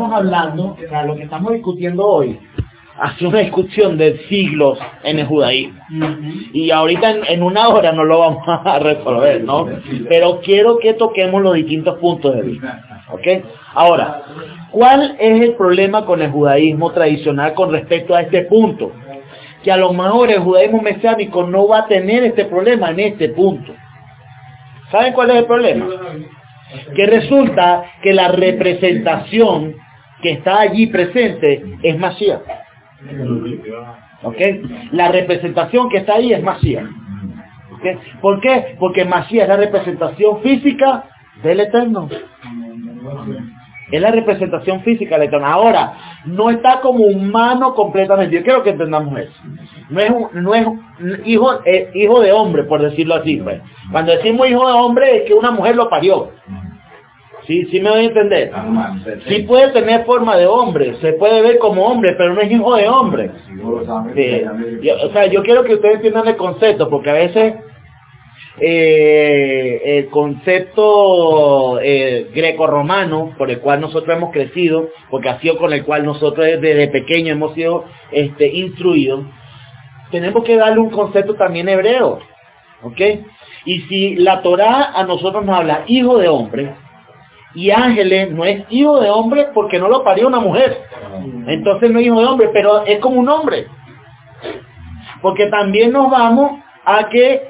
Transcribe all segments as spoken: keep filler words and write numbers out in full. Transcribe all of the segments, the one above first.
estamos hablando, o sea, lo que estamos discutiendo hoy, ha sido una discusión de siglos en el judaísmo. Y ahorita en, en una hora no lo vamos a resolver, ¿no? Pero quiero que toquemos los distintos puntos de vista, ¿ok? Ahora, ¿cuál es el problema con el judaísmo tradicional con respecto a este punto? Que a lo mejor el judaísmo mesiánico no va a tener este problema en este punto. ¿Saben cuál es el problema? Que resulta que la representación que está allí presente es Mashiach. ¿Ok? La representación que está ahí es Mashiach. ¿Okay? ¿Por qué? Porque Mashiach es la representación física del Eterno. Es la representación física del Eterno. Ahora, no está como humano completamente. Yo quiero que entendamos eso. No es, un, no es un hijo, eh, hijo de hombre, por decirlo así. Pues. Cuando decimos hijo de hombre es que una mujer lo parió. Sí, sí me voy a entender. Sí puede tener forma de hombre, se puede ver como hombre, pero no es hijo de hombre. Sí. Yo, o sea, yo quiero que ustedes entiendan el concepto, porque a veces eh, el concepto eh, greco-romano, por el cual nosotros hemos crecido, porque ha sido con el cual nosotros desde pequeños hemos sido este, instruidos, tenemos que darle un concepto también hebreo, ¿ok? Y si la Torá a nosotros nos habla hijo de hombre, y Ángeles no es hijo de hombre porque no lo parió una mujer. Entonces no es hijo de hombre, pero es como un hombre. Porque también nos vamos a que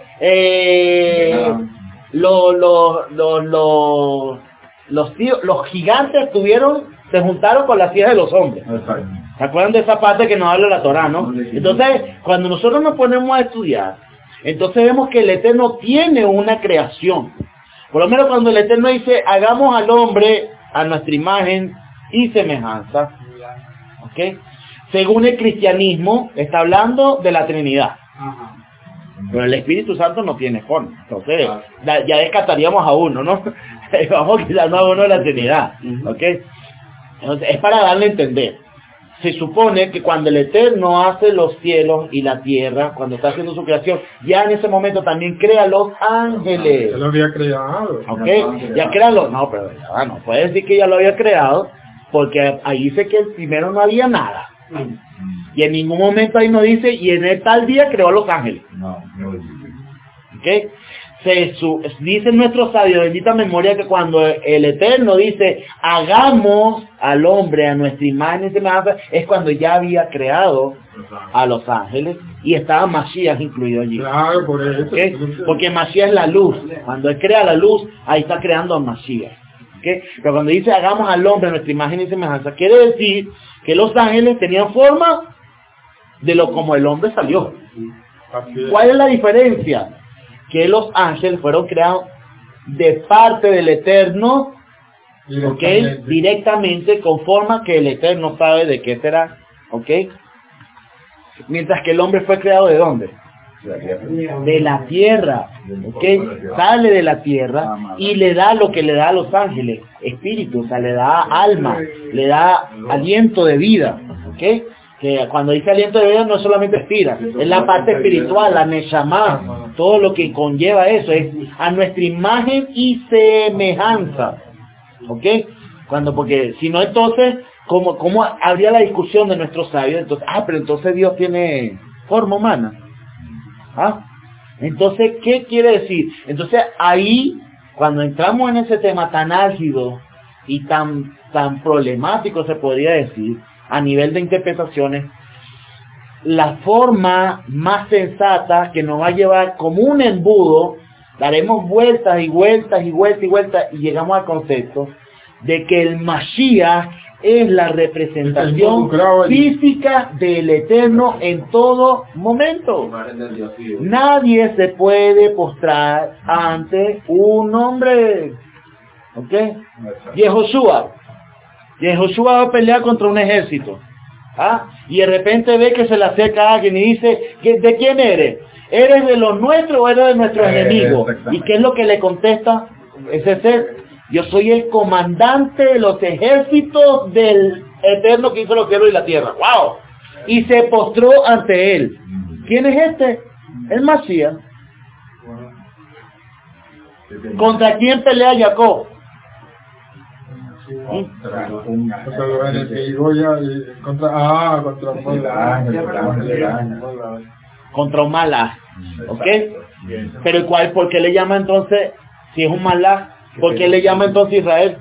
eh, los, los, los, los, los, tíos, los gigantes tuvieron, se juntaron con las hijas de los hombres. ¿Se acuerdan de esa parte que nos habla la Torá, no? Entonces, cuando nosotros nos ponemos a estudiar, entonces vemos que el Eterno tiene una creación. Por lo menos cuando el Eterno dice, hagamos al hombre a nuestra imagen y semejanza. ¿Ok? Según el cristianismo, está hablando de la Trinidad. Pero el Espíritu Santo no tiene forma. Entonces, ya descartaríamos a uno, ¿no? Vamos a quitarnos a uno de la Trinidad. ¿Ok? Entonces, es para darle a entender. Se supone que cuando el Eterno hace los cielos y la tierra, cuando está haciendo su creación, ya en ese momento también crea los ángeles. Ya lo había creado. ¿Ok? Ya crea los... No, pero ya, no puede decir que ya lo había creado, porque ahí dice que primero no había nada. Y en ningún momento ahí nos dice, y en el tal día creó los ángeles. No, no dice. ¿Ok? Se su, dice nuestro sabio, bendita memoria, que cuando el Eterno dice hagamos al hombre a nuestra imagen y semejanza, es cuando ya había creado a los ángeles y estaba Mashiach incluido allí. Claro, por eso. ¿Okay? Porque Mashiach es la luz. Cuando él crea la luz, ahí está creando a Mashiach. ¿Okay? Pero cuando dice hagamos al hombre a nuestra imagen y semejanza, quiere decir que los ángeles tenían forma de lo como el hombre salió. ¿Cuál es la diferencia? Que los ángeles fueron creados de parte del Eterno, directamente. ¿Ok? Directamente, con forma que el Eterno sabe de qué será, ¿ok? Mientras que el hombre fue creado ¿de dónde? De la tierra, ¿ok? Sale de la tierra y le da lo que le da a los ángeles, espíritu, o sea, le da alma, le da aliento de vida, ¿ok? Que cuando dice aliento de vida no es solamente respira, es la parte espiritual, la neshama, todo lo que conlleva eso, es a nuestra imagen y semejanza, ¿ok? Cuando, porque si no entonces, ¿cómo, cómo habría la discusión de nuestros sabios? Entonces, ah, pero entonces Dios tiene forma humana, ¿ah? Entonces, ¿qué quiere decir? Entonces ahí, cuando entramos en ese tema tan álgido y tan, tan problemático, se podría decir, a nivel de interpretaciones, la forma más sensata que nos va a llevar como un embudo, daremos vueltas y vueltas y vueltas y vueltas y llegamos al concepto de que el Mashiach es la representación física del Eterno en todo momento. Nadie se puede postrar ante un hombre. ¿Ok? Yehoshua. Yehoshua va a pelear contra un ejército. ¿Ah? Y de repente ve que se le acerca a alguien y dice, ¿de quién eres? ¿Eres de los nuestros o eres de nuestros eh, enemigos? ¿Y qué es lo que le contesta ese ser? Yo soy el comandante de los ejércitos del Eterno que hizo los cielos y la tierra. ¡Wow! Y se postró ante él. ¿Quién es este? El Mashiach. ¿Contra quién pelea Jacob? Contra los enemigos ya, contra, ah, contra un mal. Contra un malaj, ¿ok? Pero ¿cuál? ¿Por qué le llama entonces, si es un malaj, por qué le llama entonces Israel?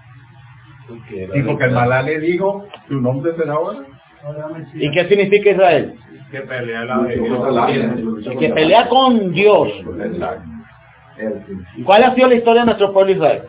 Y porque el malaj le dijo, tu nombre será ahora. ¿Y qué significa Israel? Que pelea la Que pelea con Dios. ¿Y cuál ha sido la historia de nuestro pueblo Israel?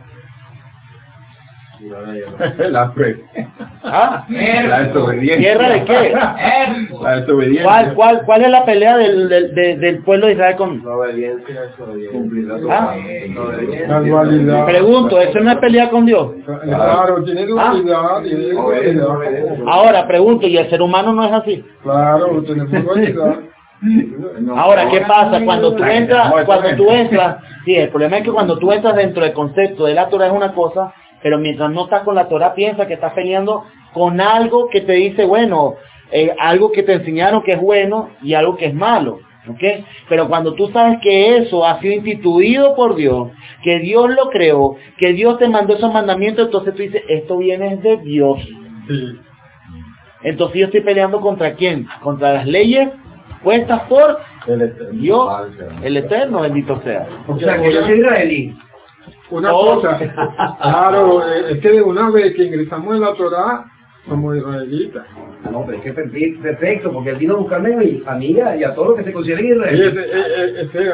La fe. ¿Ah? La desobediencia. ¿Guerra de qué? La desobediencia. ¿Cuál, cuál, cuál es la pelea del, del, del, del pueblo de Israel con? La obediencia es obediencia. ¿Ah? La dualidad. Pregunto, ¿eso no es pelea con Dios? Claro, tiene dualidad, tiene dualidad. Ahora, pregunto, ¿y el ser humano no es así? Claro, tenemos dualidad. Ahora, ¿qué pasa? Cuando tú entras, cuando tú entras, sí, el problema es que cuando tú entras dentro del concepto de la Torah es una cosa, pero mientras no estás con la Torah piensa que estás peleando con algo que te dice, bueno, eh, algo que te enseñaron que es bueno y algo que es malo, ¿ok? Pero cuando tú sabes que eso ha sido instituido por Dios, que Dios lo creó, que Dios te mandó esos mandamientos, entonces tú dices, esto viene de Dios. Sí. Entonces yo estoy peleando ¿contra quién? Contra las leyes puestas por Dios, el Eterno, bendito sea. O sea, que yo soy israelí. Una Oh. cosa, claro, es que de una vez que ingresamos en la Torah, somos israelitas. No, pero es que es perfecto, porque él vino a buscarme a mi familia y a todos los que se consideren Y israelíes. ese, ese, ese,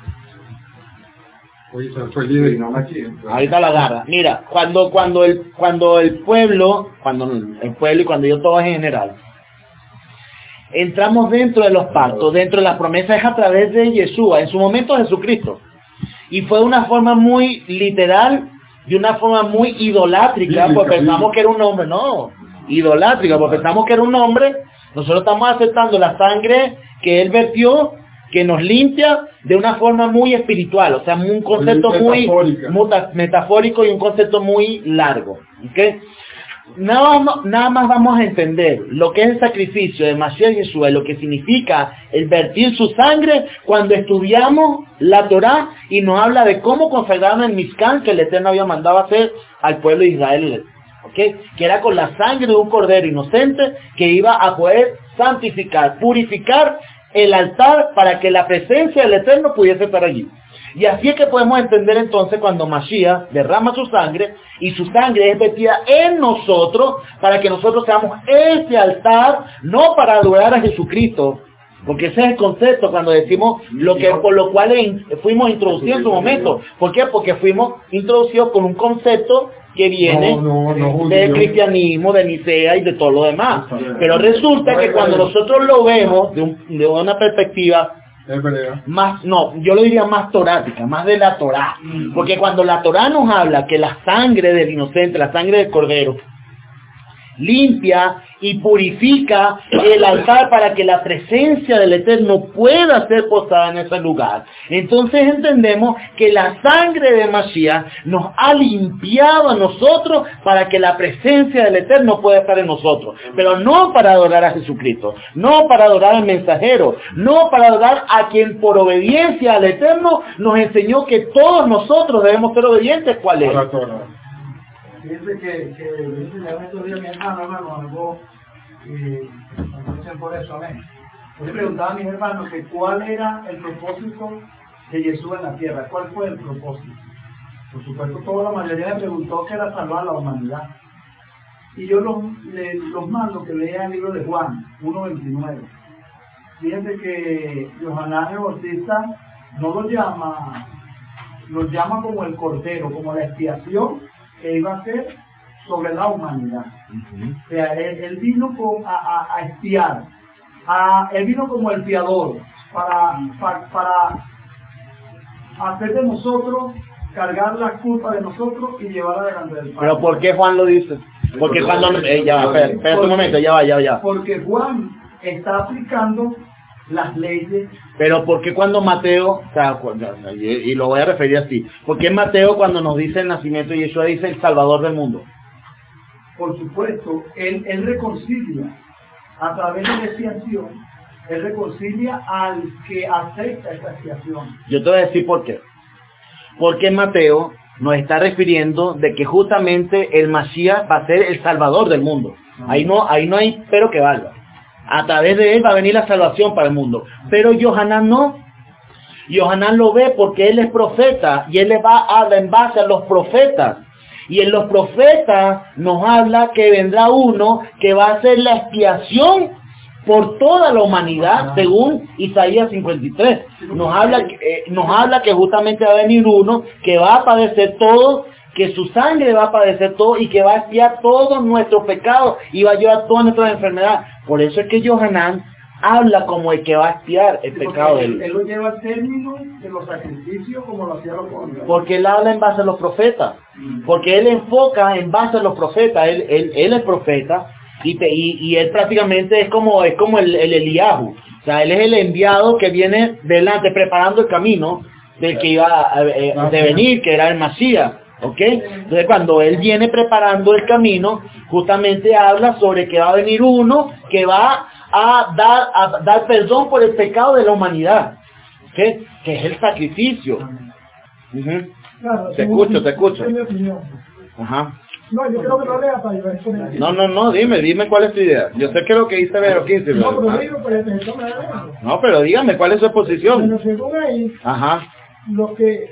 oye, se fue líder. Ahorita la agarra. Mira, cuando cuando el cuando el pueblo, cuando el pueblo y cuando yo todos en general, entramos dentro de los pactos, dentro de las promesas es a través de Yeshua, en su momento Jesucristo. Y fue de una forma muy literal, de una forma muy idolátrica, porque pensamos que era un hombre, no, idolátrica, porque pensamos que era un hombre. Nosotros estamos aceptando la sangre que él vertió, que nos limpia de una forma muy espiritual, o sea, un concepto muy muta, metafórico y un concepto muy largo, ¿ok? Nada más, nada más vamos a entender lo que es el sacrificio de Mashiach Yeshua, lo que significa el vertir su sangre cuando estudiamos la Torá y nos habla de cómo consagraron el Mishkan que el Eterno había mandado hacer al pueblo de Israel, ¿okay? Que era con la sangre de un cordero inocente que iba a poder santificar, purificar el altar para que la presencia del Eterno pudiese estar allí. Y así es que podemos entender entonces cuando Mashiach derrama su sangre y su sangre es vertida en nosotros para que nosotros seamos ese altar, no para adorar a Jesucristo, porque ese es el concepto cuando decimos lo que por lo cual fuimos introducidos en su momento. ¿Por qué? Porque fuimos introducidos con un concepto que viene no, no, no, del cristianismo, de Nicea y de todo lo demás. Pero resulta que cuando nosotros lo vemos de, un, de una perspectiva más, no, yo lo diría más torática, más de la Torá, porque cuando la Torá nos habla que la sangre del inocente, la sangre del cordero, limpia y purifica el altar para que la presencia del Eterno pueda ser posada en ese lugar. Entonces entendemos que la sangre de Mashiach nos ha limpiado a nosotros para que la presencia del Eterno pueda estar en nosotros. Pero no para adorar a Jesucristo, no para adorar al mensajero, no para adorar a quien por obediencia al Eterno nos enseñó que todos nosotros debemos ser obedientes. ¿Cuál es? Fíjense que, que dice ya estos días mi hermano, hermano, algo, y aprovechen por eso, amén. Yo le preguntaba a mis hermanos que cuál era el propósito de Jesús en la tierra, cuál fue el propósito. Por supuesto, toda la mayoría me preguntó que era salvar a la humanidad. Y yo los, le, los mando que lean el libro de Juan, uno veintinueve. Fíjense que Yohanan el Bautista no lo llama, lo llama como el cordero, como la expiación que iba a ser sobre la humanidad. Uh-huh. O sea, él, él vino con, a, a, a expiar, a, él vino como el fiador, para, para, para hacer de nosotros, cargar la culpa de nosotros y llevar adelante del Padre. ¿Pero por qué Juan lo dice? Porque cuando... Eh, ya va, espera, espera un momento, ya va, ya va, ya va. Porque Juan está aplicando las leyes. Pero ¿por qué cuando Mateo, o sea, y, y lo voy a referir así, ¿por qué Mateo cuando nos dice el nacimiento de Yeshua dice el Salvador del mundo? Por supuesto, él, él reconcilia a través de la expiación, él reconcilia al que acepta esa expiación. Yo te voy a decir por qué. Porque Mateo nos está refiriendo de que justamente el Mashiach va a ser el salvador del mundo. Ahí no, ahí no hay pero que valga. A través de él va a venir la salvación para el mundo. Pero Yohanan no. Yohanan lo ve porque él es profeta y él le va a hablar en base a los profetas. Y en los profetas nos habla que vendrá uno que va a hacer la expiación por toda la humanidad, según Isaías cincuenta y tres. Nos habla, eh, nos habla que justamente va a venir uno que va a padecer todo, que su sangre va a padecer todo y que va a expiar todos nuestros pecados y va a llevar todas nuestras enfermedades. Por eso es que Yohanan habla como el que va a expiar el Sí, pecado de él. él. Él lo lleva al término de los sacrificios como lo hacía los hombres. Porque él habla en base a los profetas. Porque él enfoca en base a los profetas. Él, él, él es profeta y, te, y, y él prácticamente es como, es como el, el Eliahu. O sea, él es el enviado que viene delante preparando el camino del que iba a, a, a de venir, que era el Masías. ¿Ok? Entonces cuando él viene preparando el camino, justamente habla sobre que va a venir uno que va a dar, a dar perdón por el pecado de la humanidad. ¿Ok? Que es el sacrificio. Uh-huh. Claro, Te escucho, te escucho. Es mi opinión. Ajá. No, yo creo que no lea para llevar con él. No, no, no, dime, dime cuál es tu idea. Yo sé que es lo que dice Vero quince. No, pero, pero ah, digo, pero esto me da miedo. no, pero dígame cuál es su posición. Bueno, según ahí, Ajá. lo que...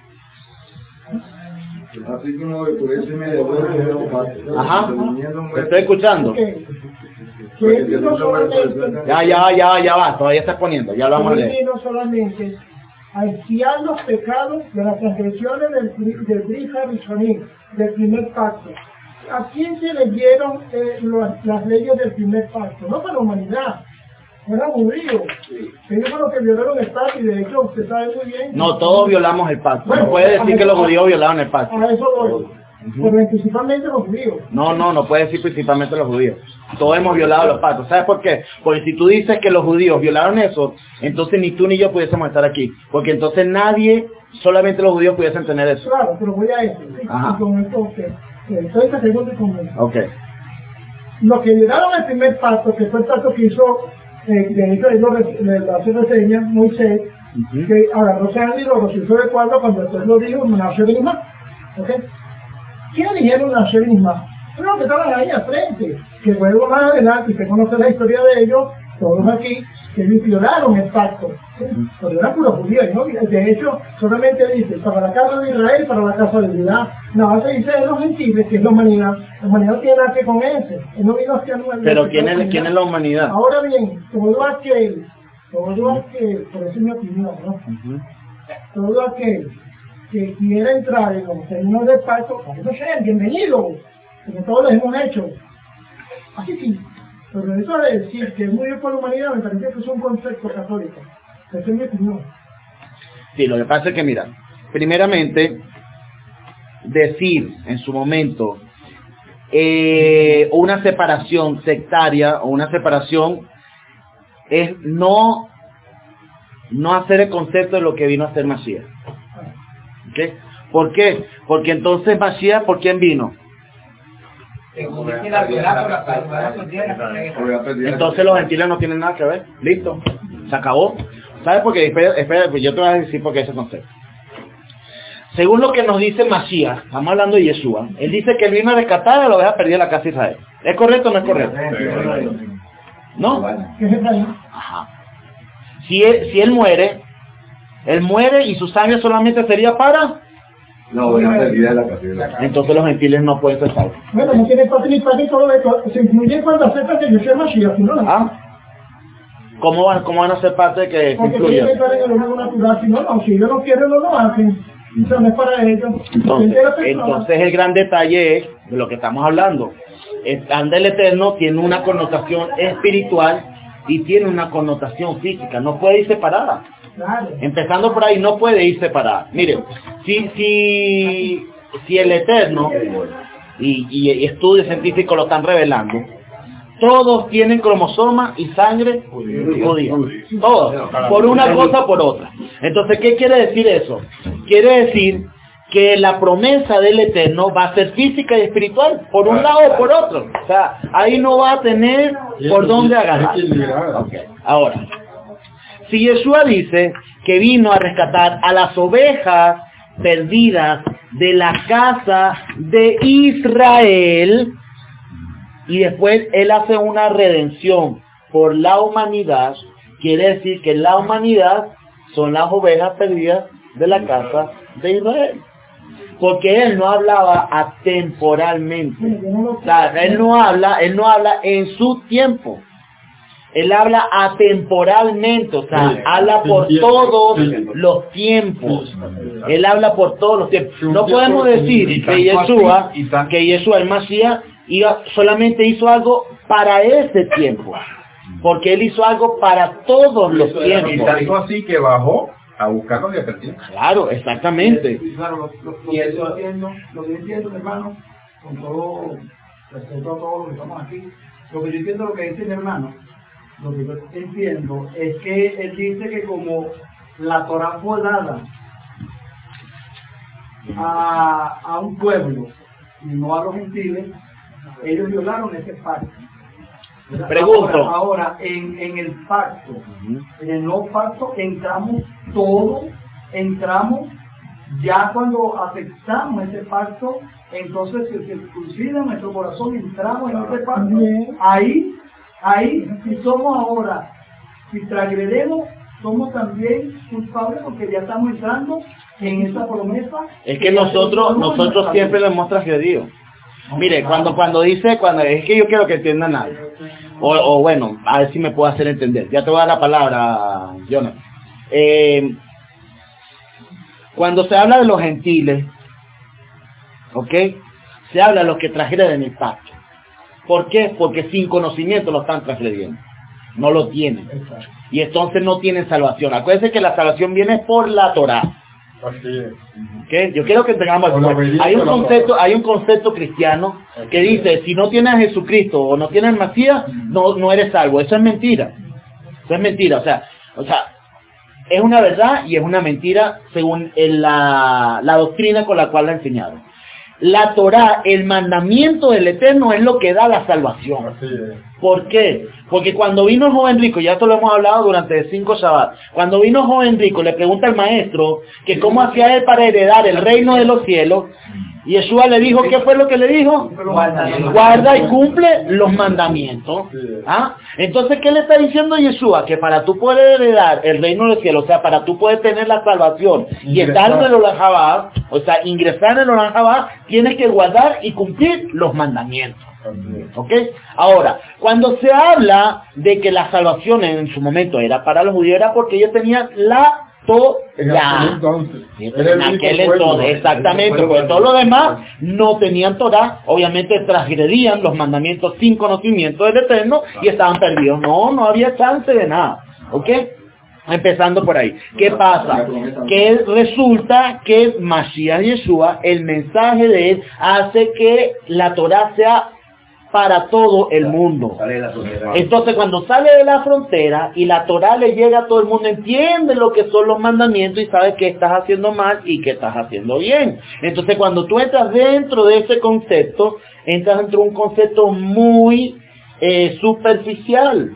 Así como por ese me devuelve. Ajá. Te estoy escuchando. que, que él vino solamente... Ya, ya, ya, ya va. Todavía estás poniendo. Ya lo vamos a Él leer. vino solamente a expiar los pecados de las transgresiones del, pri- del Brija Rishonim, del primer pacto. ¿A quién se le dieron eh, las, las leyes del primer pacto? No para la humanidad, no eran judíos. Ellos fueron los que violaron el pacto y de hecho usted sabe muy bien. No, todos violamos el pacto. Bueno, No puede decir a que los eso- judíos violaron el pacto. A eso voy. Pero principalmente los judíos. No, no, no puede decir principalmente los judíos. Todos hemos violado los pactos. ¿Sabes por qué? Porque si tú dices que los judíos violaron eso, entonces ni tú ni yo pudiésemos estar aquí. Porque entonces nadie, solamente los judíos pudiesen tener eso. Claro, pero voy a eso. ¿Sí? Ajá. Y con esto, que eh, treinta segundos y con eso. Ok. Los que violaron el primer pacto, que fue el pacto que hizo, eh, de hecho, él lo re- le hace reseña, Moisés, Ujú. que agarró sangre y lo rocició de cuadro cuando después lo dijo, nació de Isma. ¿Ok? ¿Quiénes dijeron nació de Isma? Fueron los que estaban ahí al frente, que luego más adelante, y usted conoce la historia de ellos, todos aquí, que ellos violaron el pacto. ¿Sí? Pero eran puros judíos, ¿no? De hecho, solamente dice, para la casa de Israel y para la casa de Judá. No, se dice de los gentiles, que es la humanidad. La humanidad no tiene nada que ver con ese. Él no vino hacia nueva. Pero ¿quién es, ¿quién es la humanidad? Ahora bien, todo aquel, todo aquel, por eso es mi opinión, ¿no? Ujú. Todo aquel que quiera entrar en los términos del pacto, para eso sea bienvenido, porque todos lo hemos hecho. Así sí, pero eso de decir que es muy bien por la humanidad, me parece que es un concepto católico. Esa es mi opinión. Sí, lo que pasa es que, mira, primeramente, decir en su momento eh, una separación sectaria o una separación es no, no hacer el concepto de lo que vino a ser Mashiach. ¿Ok? ¿Por qué? Porque entonces Mashiach, ¿por quién vino? Entonces los gentiles no tienen nada que ver. Listo. Se acabó. ¿Sabes por qué? Espera, espera, pues yo te voy a decir por qué ese concepto. Según lo que nos dice Mashiach, estamos hablando de Yeshua, él dice que él vino a rescatar a la oveja perdida de la casa de Israel. ¿Es correcto o no es correcto? ¿No? ¿Qué es Efraín? Ajá. Si él, si él muere, él muere y su sangre solamente sería para... No, voy a perdida de la casa. Entonces los gentiles no pueden ser salvos. Bueno, no tiene parte ni parte y todo esto. Se incluye cuando acepta que yo soy Mashiach, ¿no? ¿Ah? ¿Cómo van, ¿Cómo van a ser parte de que se Porque tiene que incluya? estar en el orden natural, si no, no, si ellos no quieren, no lo hacen. Eso no es para ellos. Entonces, Depende de la persona. entonces el gran detalle es de lo que estamos hablando. El plan del Eterno tiene una connotación espiritual y tiene una connotación física. No puede ir separada. Claro. Empezando por ahí, no puede ir separada. Miren, si, si, si el Eterno y, y, y estudios científicos lo están revelando, todos tienen cromosoma y sangre judía. Todos. Por una cosa o por otra. Entonces, ¿qué quiere decir eso? Quiere decir que la promesa del Eterno va a ser física y espiritual, por un lado o por otro. O sea, ahí no va a tener por dónde agarrar. Okay. Ahora, si Yeshua dice que vino a rescatar a las ovejas perdidas de la casa de Israel, y después Él hace una redención por la humanidad. Quiere decir que la humanidad son las ovejas perdidas de la casa de Israel. Porque Él no hablaba atemporalmente. O sea, Él no habla, Él no habla en su tiempo. Él habla atemporalmente, o sea, habla por todos los tiempos. Él habla por todos los tiempos. No podemos decir que Yeshua, que Yeshua el Mashiach, iba, solamente hizo algo para ese tiempo. Porque Él hizo algo para todos los tiempos. Y tanto así que bajó a buscar lo que pertenece. Claro, exactamente. Y claro, lo, lo, lo, que yo entiendo, lo que yo entiendo, mi hermano, con todo respeto a todos los que estamos aquí, lo que yo entiendo, lo que dice mi hermano, lo que yo entiendo es que él dice que como la Torah fue dada a, a un pueblo y no a los gentiles, ellos violaron ese pacto. Pregunto. Ahora, ahora en, en el pacto, uh-huh. en el nuevo pacto entramos todos, entramos ya cuando aceptamos ese pacto, entonces se circuncida nuestro corazón, entramos en ese pacto. Ahí, ahí, si somos ahora, si transgredemos, somos también culpables porque ya estamos entrando en esa promesa. Es que nosotros, nosotros siempre lo hemos transgredido. Mire, cuando cuando dice, cuando es que yo quiero que entiendan algo, o, o bueno, a ver si me puedo hacer entender. Ya te voy a dar la palabra, Jonas. Eh, cuando se habla de los gentiles, ¿ok? Se habla de los que transgreden el pacto. ¿Por qué? Porque sin conocimiento lo están transgrediendo. No lo tienen. Y entonces no tienen salvación. Acuérdense que la salvación viene por la Torah. Así es. ¿Okay? Yo quiero que tengamos hay un concepto hay un concepto cristiano que dice si no tienes a Jesucristo o no tienes al Mesías no no eres salvo. Eso es mentira. Eso es mentira. O sea, o sea, es una verdad y es una mentira según el, la, la doctrina con la cual la enseñaron. La Torah, el mandamiento del Eterno es lo que da la salvación. Así es. ¿Por qué? Porque cuando vino el joven rico, ya esto lo hemos hablado durante cinco Shabbat, cuando vino el joven rico le pregunta al maestro que cómo hacía él para heredar el reino de los cielos, y Yeshua le dijo, ¿qué fue lo que le dijo? Guarda y cumple los mandamientos. ¿Ah? Entonces, ¿qué le está diciendo Yeshua? Que para tú poder heredar el reino de los cielos, o sea, para tú poder tener la salvación y estar en el Olam Haba, o sea, ingresar en el Olam Haba, tienes que guardar y cumplir los mandamientos. ¿Ok? Ahora, cuando se habla de que la salvación en su momento era para los judíos, era porque ellos tenían la Torah. En aquel entonces. En aquel entonces, exactamente, porque todos los demás no tenían Torah, obviamente transgredían los mandamientos sin conocimiento del Eterno y estaban perdidos. No, no había chance de nada. ¿Ok? Empezando por ahí. ¿Qué pasa? Que resulta que Mashiach Yeshua, el mensaje de él, hace que la Torah sea para todo el mundo. Entonces cuando sale de la frontera y la Torah le llega a todo el mundo, entiende lo que son los mandamientos y sabe que estás haciendo mal y que estás haciendo bien. Entonces cuando tú entras dentro de ese concepto, entras dentro de un concepto muy eh, superficial.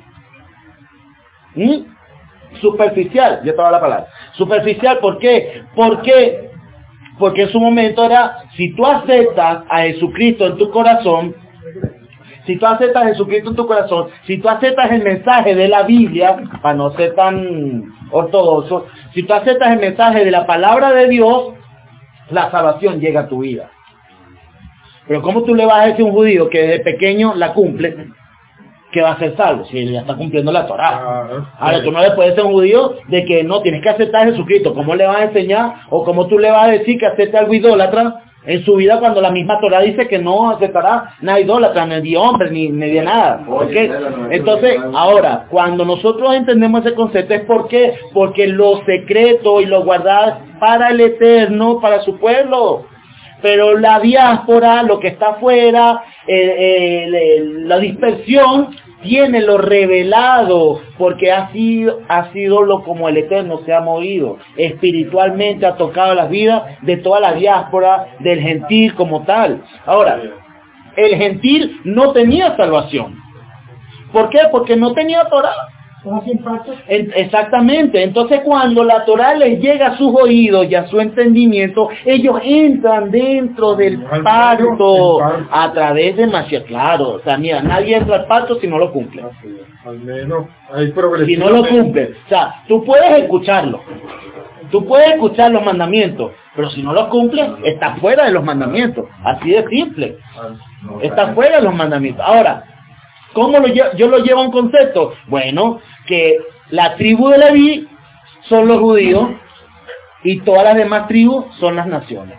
¿Mm? Superficial, ya estaba la palabra. Superficial, ¿por qué? Porque, porque en su momento era, si tú aceptas a Jesucristo en tu corazón, si tú aceptas a Jesucristo en tu corazón, si tú aceptas el mensaje de la Biblia, para no ser tan ortodoxo, si tú aceptas el mensaje de la palabra de Dios, la salvación llega a tu vida. Pero ¿cómo tú le vas a decir a un judío que desde pequeño la cumple, que va a ser salvo? Si él ya está cumpliendo la Torah. Ahora tú no le puedes decir a un judío de que no, tienes que aceptar a Jesucristo. ¿Cómo le vas a enseñar? O ¿cómo tú le vas a decir que acepte algo idólatra en su vida cuando la misma Torah dice que no aceptará nada idólatra, ni de hombre, ni, ni de nada? ¿Okay? Entonces, ahora, cuando nosotros entendemos ese concepto, ¿es por qué? Porque lo secreto y lo guardado para el Eterno, para su pueblo. Pero la diáspora, lo que está afuera, eh, eh, la dispersión, tiene lo revelado, porque ha sido, ha sido lo como el Eterno se ha movido. Espiritualmente ha tocado las vidas de toda la diáspora, del gentil como tal. Ahora, el gentil no tenía salvación. ¿Por qué? Porque no tenía Torah. ¿Son así en pacto? En- exactamente. Entonces cuando la Torah les llega a sus oídos y a su entendimiento, ellos entran dentro del Al pacto pacto, el pacto. a través de Mashiach. Claro, o sea, mira, nadie entra al pacto si no lo cumple. Así es. Al menos hay Si progresión. no lo cumple. O sea, tú puedes escucharlo. Tú puedes escuchar los mandamientos, pero si no los cumples, estás fuera de los mandamientos. Así de simple. Estás fuera de los mandamientos. Ahora, ¿cómo lo lle- yo lo llevo a un concepto? Bueno, que la tribu de Leví son los judíos y todas las demás tribus son las naciones.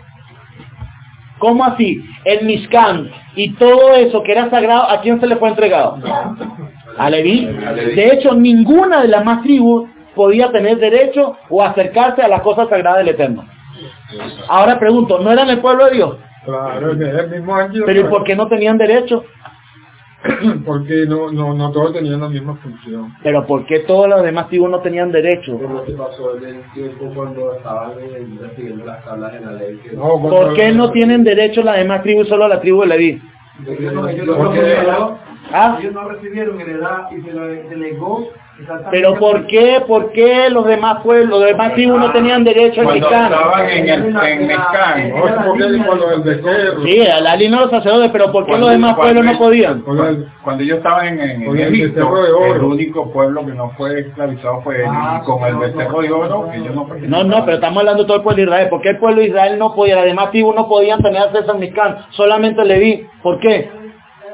¿Cómo así? El Mishkan y todo eso que era sagrado, ¿a quién se le fue entregado? A Leví. De hecho, ninguna de las más tribus podía tener derecho o acercarse a las cosas sagradas del Eterno. Ahora pregunto, ¿no eran el pueblo de Dios? Claro, es el mismo año. ¿Pero y por qué no tenían derecho? Porque no, no, no todos tenían la misma función. ¿Pero por qué todas las demás tribus no tenían derecho? Como se pasó en el tiempo cuando estaban eh, recibiendo las tablas de la ley. Que No, ¿Por qué no tienen derecho las demás tribus, solo la tribu de Leví? Ellos no, ellos no Porque- recibieron, ¿Ah? ellos no recibieron heredad y se lo delegó exactamente. ¿Pero por qué? ¿Por qué los demás pueblos, los demás tribus no tenían derecho al Cuando Mishkan? estaban en el en Mezcán, No, es porque con lo del becerro. Sí, a la línea de los sacerdotes, pero ¿por qué los demás pueblos no podían? Con el- cuando ellos estaban en, en, Con en el Egipto, becerro de oro. el único pueblo que no fue esclavizado fue Ah, y con el no, becerro de oro, ellos no No, no, pero estamos hablando de todo el pueblo de Israel. ¿Por qué el pueblo de Israel no podía? Las demás tribus no podían tener acceso al Mishkan, solamente Leví. ¿Por qué?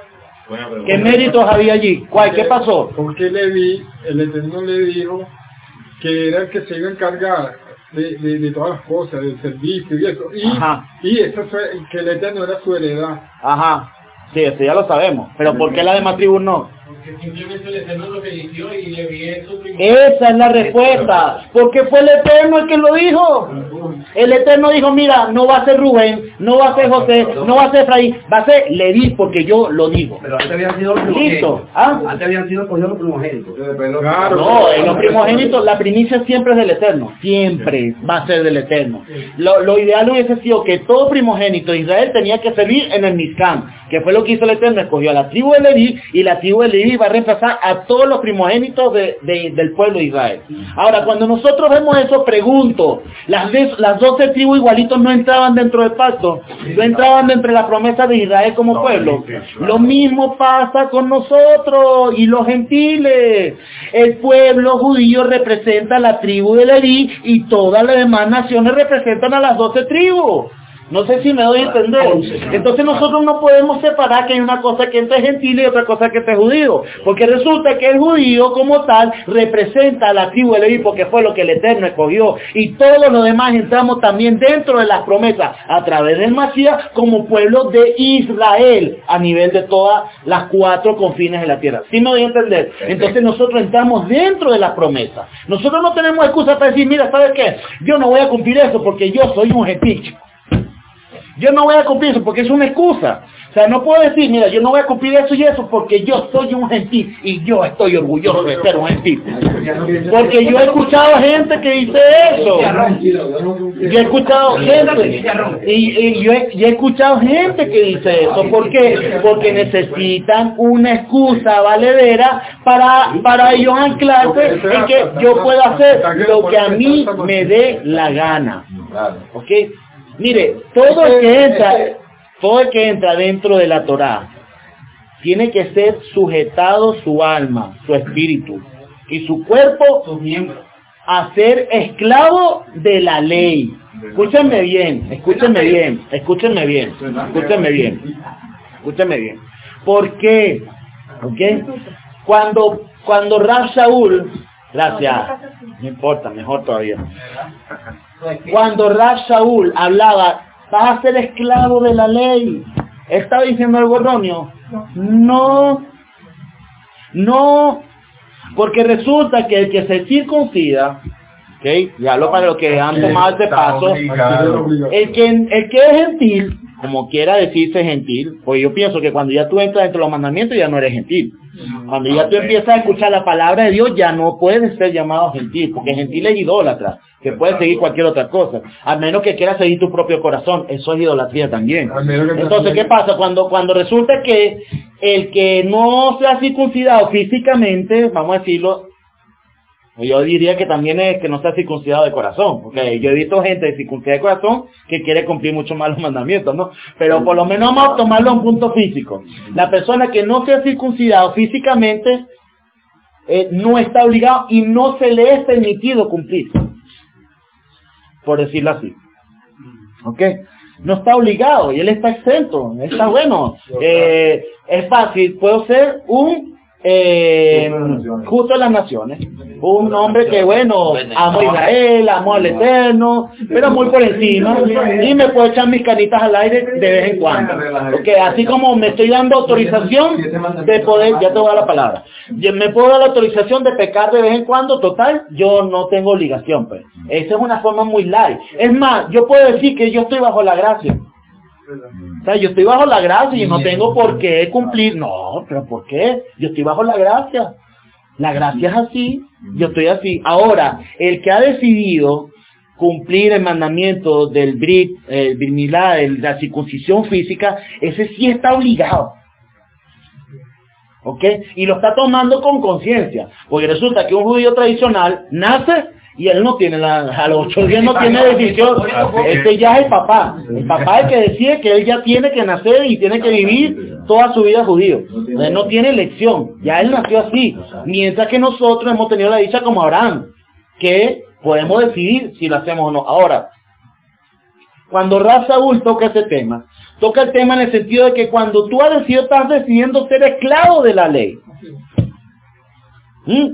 ¿Qué méritos había allí? ¿Cuál? ¿Qué pasó? Porque le vi, el Eterno le dijo que era el que se iba a encargar de, de, de todas las cosas, del servicio y eso. Y, Ajá. y eso fue, que el Eterno era su heredad. Ajá, sí, eso ya lo sabemos. Pero ¿por qué las demás tribus no? Porque simplemente el Eterno lo bendició y le vi eso primero. Esa es la respuesta. Porque fue el Eterno el que lo dijo. El Eterno dijo, mira, no va a ser Rubén, no va a ser José, no va a ser Efraín, va a ser Leví, porque yo lo digo. Pero antes habían sido los Listo. primogénitos. ¿Ah? Antes habían sido cogidos los primogénitos. Claro. No, en los primogénitos la primicia siempre es del Eterno, siempre va a ser del Eterno. Lo, lo ideal hubiese sido que todo primogénito de Israel tenía que servir en el Mishkan, que fue lo que hizo el Eterno, escogió a la tribu de Leví, y la tribu de Leví va a reemplazar a todos los primogénitos de, de- del pueblo de Israel. Ahora, cuando nosotros vemos eso, pregunto, las, de- las doce tribus igualitos no entraban dentro del pacto, no entraban dentro de la promesa de Israel como No, pueblo. sí, claro. Lo mismo pasa con nosotros y los gentiles. El pueblo judío representa a la tribu de Leví y todas las demás naciones representan a las doce tribus. No sé si me doy a entender. Entonces nosotros no podemos separar que hay una cosa que entre gentil y otra cosa que entre judío. Porque resulta que el judío como tal representa a la tribu de Leví porque fue lo que el Eterno escogió. Y todos los demás entramos también dentro de las promesas a través del Masías como pueblo de Israel a nivel de todas las cuatro confines de la tierra. ¿Sí me doy a entender? Entonces nosotros entramos dentro de las promesas. Nosotros no tenemos excusa para decir, mira, ¿sabes qué? Yo no voy a cumplir eso porque yo soy un gentil. Yo no voy a cumplir eso porque es una excusa. O sea, no puedo decir, mira, yo no voy a cumplir eso y eso porque yo soy un gentil y yo estoy orgulloso de ser un gentil. Porque yo he escuchado gente que dice eso. Yo he escuchado gente y, y yo, he, yo he escuchado gente que dice eso. ¿Por qué? Porque necesitan una excusa valedera para, para ellos anclarse en que yo puedo hacer lo que a mí me dé la gana. ¿Ok? Mire, todo el que entra, todo el que entra dentro de la Torá tiene que ser sujetado su alma, su espíritu y su cuerpo, sus miembros, a ser esclavo de la ley. Escúchenme bien, escúchenme bien, escúchenme bien, escúchenme bien, escúchenme bien. ¿Por qué? ¿Ok? Cuando, cuando Rab Shaul, gracias, no importa, mejor todavía. Cuando Rab Shaul hablaba, vas a ser esclavo de la ley, ¿estaba diciendo algo erróneo? No, no, porque resulta que el que se circuncida, ¿okay? Y hablo para los que han tomado este paso, el que, el que es gentil, como quiera decirse gentil, pues yo pienso que cuando ya tú entras dentro de los mandamientos ya no eres gentil. Cuando ya tú empiezas a escuchar la palabra de Dios ya no puedes ser llamado gentil, porque gentil es idólatra, que puede seguir cualquier otra cosa, a menos que quieras seguir tu propio corazón, eso es idolatría también. Entonces, ¿qué pasa? Cuando, cuando resulta que el que no se ha circuncidado físicamente, vamos a decirlo, Yo diría que también es que no está circuncidado de corazón, porque yo he visto gente circuncidada de corazón que quiere cumplir mucho más los mandamientos, ¿no? Pero por lo menos vamos a tomarlo a un punto físico. La persona que no se ha circuncidado físicamente eh, no está obligado y no se le es permitido cumplir, por decirlo así. ¿Ok? No está obligado y él está exento, está bueno. Eh, es fácil, puedo ser un eh, justo en las naciones, un hombre que bueno, amo a Israel, amo al Eterno, pero muy por encima, y me puedo echar mis canitas al aire de vez en cuando, porque así como me estoy dando autorización de poder, ya te voy a dar la palabra, yo me puedo dar la autorización de pecar de vez en cuando, total, yo no tengo obligación, pues. Esa es una forma muy light. Es más, yo puedo decir que yo estoy bajo la gracia. O sea, yo estoy bajo la gracia y no tengo por qué cumplir. No, pero ¿por qué? Yo estoy bajo la gracia. La gracia es así. Yo estoy así. Ahora, el que ha decidido cumplir el mandamiento del Brit, el Brit Milá, de la circuncisión física, ese sí está obligado. ¿Ok? Y lo está tomando con conciencia. Porque resulta que un judío tradicional nace y él no tiene, la, a los ocho días no tiene decisión. Este ya es el papá. El papá es el que decide que él ya tiene que nacer y tiene que vivir toda su vida judío. Él no tiene elección. Ya él nació así. Mientras que nosotros hemos tenido la dicha como Abraham, que podemos decidir si lo hacemos o no. Ahora, cuando Rab Saúl toca ese tema, toca el tema en el sentido de que cuando tú has decidido, estás decidiendo ser esclavo de la ley. ¿Mm?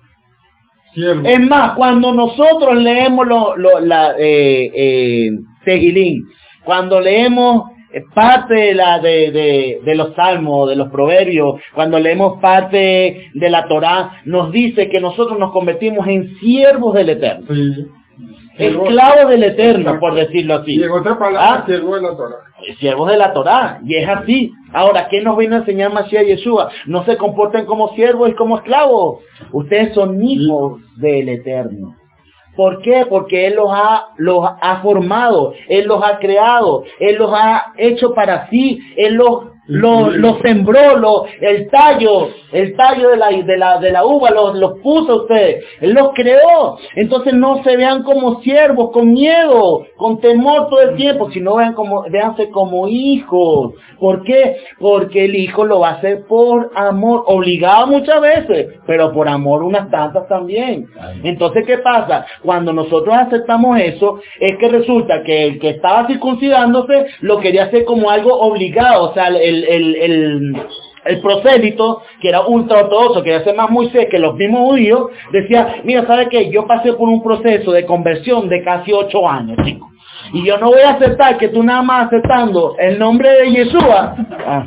Es más, cuando nosotros leemos lo, lo, la, eh, eh, Tehilín, cuando leemos parte de, la, de, de, de los salmos, de los proverbios, cuando leemos parte de la Torá, nos dice que nosotros nos convertimos en siervos del Eterno. Sí. Esclavos del Eterno, por decirlo así. Y en otra palabra, ¿Ah? siervos de la Torá. Siervos de la Torá, y es así. Ahora, ¿qué nos viene a enseñar Mashiach Yeshua? No se comporten como siervos y como esclavos. Ustedes son hijos del Eterno. ¿Por qué? Porque Él los ha, los ha formado, Él los ha creado, Él los ha hecho para sí, Él los Lo, lo sembró, lo, el tallo, el tallo de la, de la, de la uva, los, los puso usted, Él los creó. Entonces no se vean como siervos, con miedo, con temor todo el tiempo, sino vean como, véanse como hijos. ¿Por qué? Porque el hijo lo va a hacer por amor, obligado muchas veces, pero por amor unas tantas también. Entonces, ¿qué pasa? Cuando nosotros aceptamos eso, es que resulta que el que estaba circuncidándose lo quería hacer como algo obligado, o sea, el El, el, el prosélito, que era ultra ortodoxo, que hace más Moisés que los mismos judíos, decía, mira, ¿sabe qué? Yo pasé por un proceso de conversión de casi ocho años, chicos. Y yo no voy a aceptar que tú nada más aceptando el nombre de Yeshua, ah,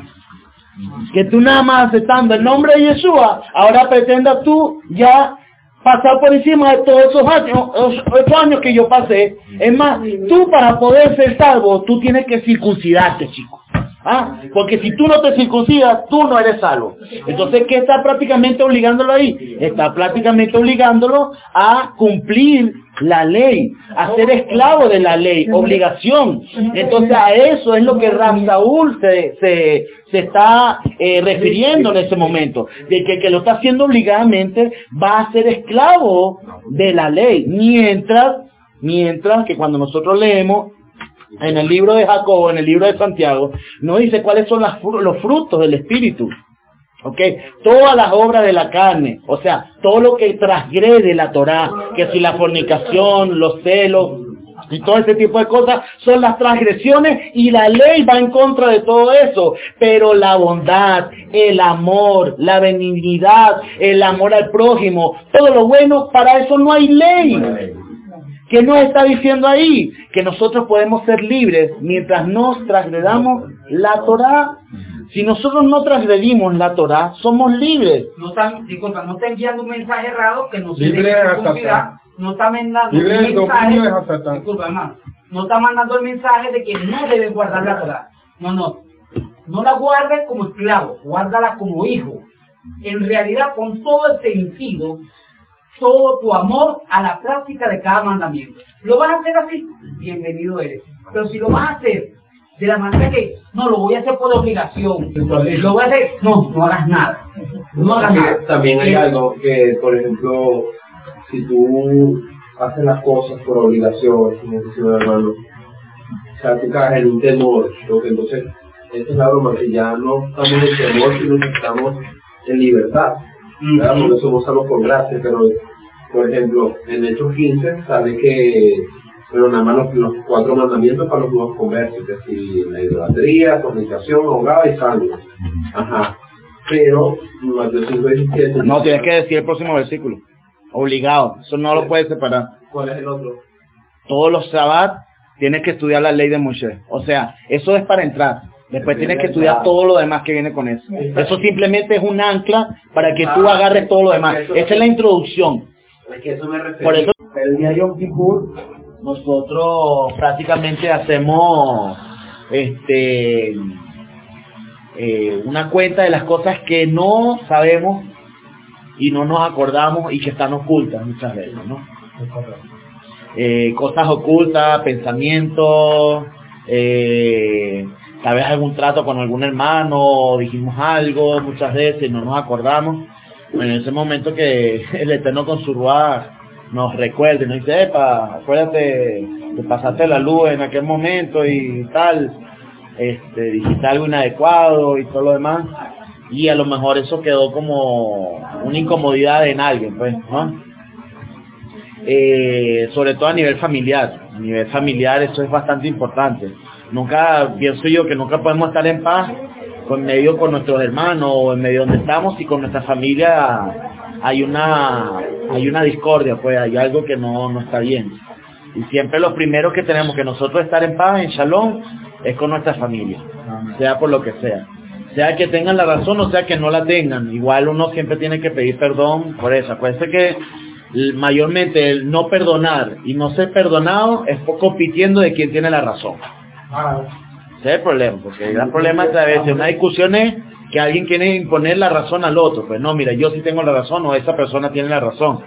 que tú nada más aceptando el nombre de Yeshua, ahora pretendas tú ya pasar por encima de todos esos años, ocho años que yo pasé. Es más, tú para poder ser salvo, tú tienes que circuncidarte, chicos. Ah, porque si tú no te circuncidas, tú no eres salvo. Entonces, ¿qué está prácticamente obligándolo ahí? Está prácticamente obligándolo a cumplir la ley, a ser esclavo de la ley, obligación. Entonces, a eso es lo que Rab Saúl se, se, se está eh, refiriendo en ese momento, de que el que lo está haciendo obligadamente va a ser esclavo de la ley, mientras, mientras que cuando nosotros leemos en el libro de Jacobo, en el libro de Santiago, nos dice cuáles son las, los frutos del Espíritu. ¿Ok? Todas las obras de la carne, o sea, todo lo que transgrede la Torá, que si la fornicación, los celos y todo ese tipo de cosas, son las transgresiones y la ley va en contra de todo eso. Pero la bondad, el amor, la benignidad, el amor al prójimo, todo lo bueno, para eso no hay ley. ¿Qué nos está diciendo ahí? Que nosotros podemos ser libres mientras no transgredamos la Torá. Si nosotros no transgredimos la Torá, somos libres. No están, disculpa, no están guiando un mensaje errado que nos libre de Satán. No está mandando libre un mensaje. De disculpa, hermano. No está mandando el mensaje de que no debes guardar la Torá. No, no. No la guardes como esclavo, guárdala como hijo. En realidad, con todo el sentido, todo tu amor a la práctica de cada mandamiento. ¿Lo vas a hacer así? Bienvenido eres. Pero si lo vas a hacer de la manera que, no, lo voy a hacer por obligación, lo voy a hacer, no, no hagas nada. No hagas nada. También hay algo que, por ejemplo, si tú haces las cosas por obligación, como dice mi hermano, o sea, tú caes en un temor, ¿no? Entonces, esta es la broma, que ya no estamos en temor, sino que estamos en libertad, ¿verdad? Porque somos salvos por gracia, pero, por ejemplo, en Hechos quince sale que, bueno, nada más los, los cuatro mandamientos para los nuevos conversos, que si la idolatría, fornicación, ahogada y sangre. Ajá. Pero, Mateo cinco diecisiete... No, tienes que decir el próximo versículo. Obligado. Eso no lo puedes separar. ¿Cuál es el otro? Todos los sabbat tienes que estudiar la ley de Moisés. O sea, eso es para entrar. Después tienes que estudiar todo lo demás que viene con eso. Eso simplemente es un ancla para que tú agarres todo lo demás. Esa es la introducción. Por eso, el día de Yom Kippur, nosotros prácticamente hacemos este eh, una cuenta de las cosas que no sabemos y no nos acordamos y que están ocultas muchas veces, ¿no? Eh, cosas ocultas, pensamientos, eh, tal vez algún trato con algún hermano, dijimos algo muchas veces y no nos acordamos. Bueno, en ese momento que el Eterno con su ruaj nos recuerde, nos dice, epa, acuérdate que pasaste la luz en aquel momento y tal, este, dijiste algo inadecuado y todo lo demás, y a lo mejor eso quedó como una incomodidad en alguien, pues, ¿no? Eh, sobre todo a nivel familiar, a nivel familiar eso es bastante importante. Nunca, pienso yo que nunca podemos estar en paz con medio con nuestros hermanos o en medio donde estamos y con nuestra familia hay una hay una discordia, pues hay algo que no, no está bien. Y siempre lo primero que tenemos que nosotros estar en paz, en shalom, es con nuestra familia, sea por lo que sea. Sea que tengan la razón o sea que no la tengan. Igual uno siempre tiene que pedir perdón por eso. Acuérdense que mayormente el no perdonar y no ser perdonado es compitiendo de quién tiene la razón. Ese es el problema, porque el gran problema es a veces una discusión es que alguien quiere imponer la razón al otro. Pues no, mira, yo sí tengo la razón o esa persona tiene la razón.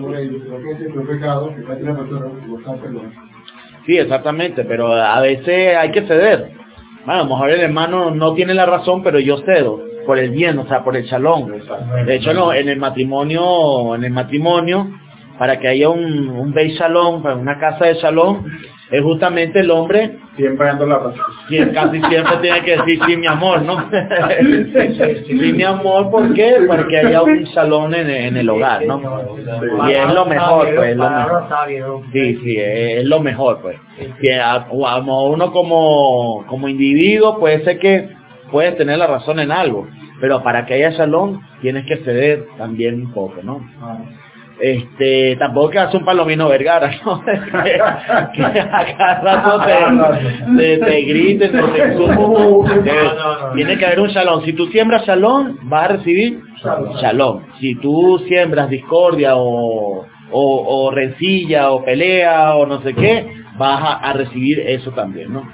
Sí, exactamente, pero a veces hay que ceder. Bueno, a lo mejor el hermano no tiene la razón, pero yo cedo por el bien, o sea, por el shalom. De hecho, no, en el matrimonio, en el matrimonio, para que haya un, un Beit Shalom, para una casa de shalom, es justamente el hombre siempre dando la razón, quien casi siempre tiene que decir sí mi amor, ¿no? Sí mi amor, ¿por qué? Porque haya un salón en, en el hogar, ¿no? Y es lo mejor, pues, es lo mejor. Sí, sí, es lo mejor, pues. Que a, a uno como como individuo puede ser que puedes tener la razón en algo, pero para que haya salón tienes que ceder también un poco, ¿no? Este, tampoco que hace un palomino Vergara, ¿no? que, que a cada rato te, te, te griten, te, te, te, tiene que haber un shalom. Si tú siembras shalom, vas a recibir shalom. Si tú siembras discordia o, o, o rencilla o pelea o no sé qué, vas a, a recibir eso también, ¿no?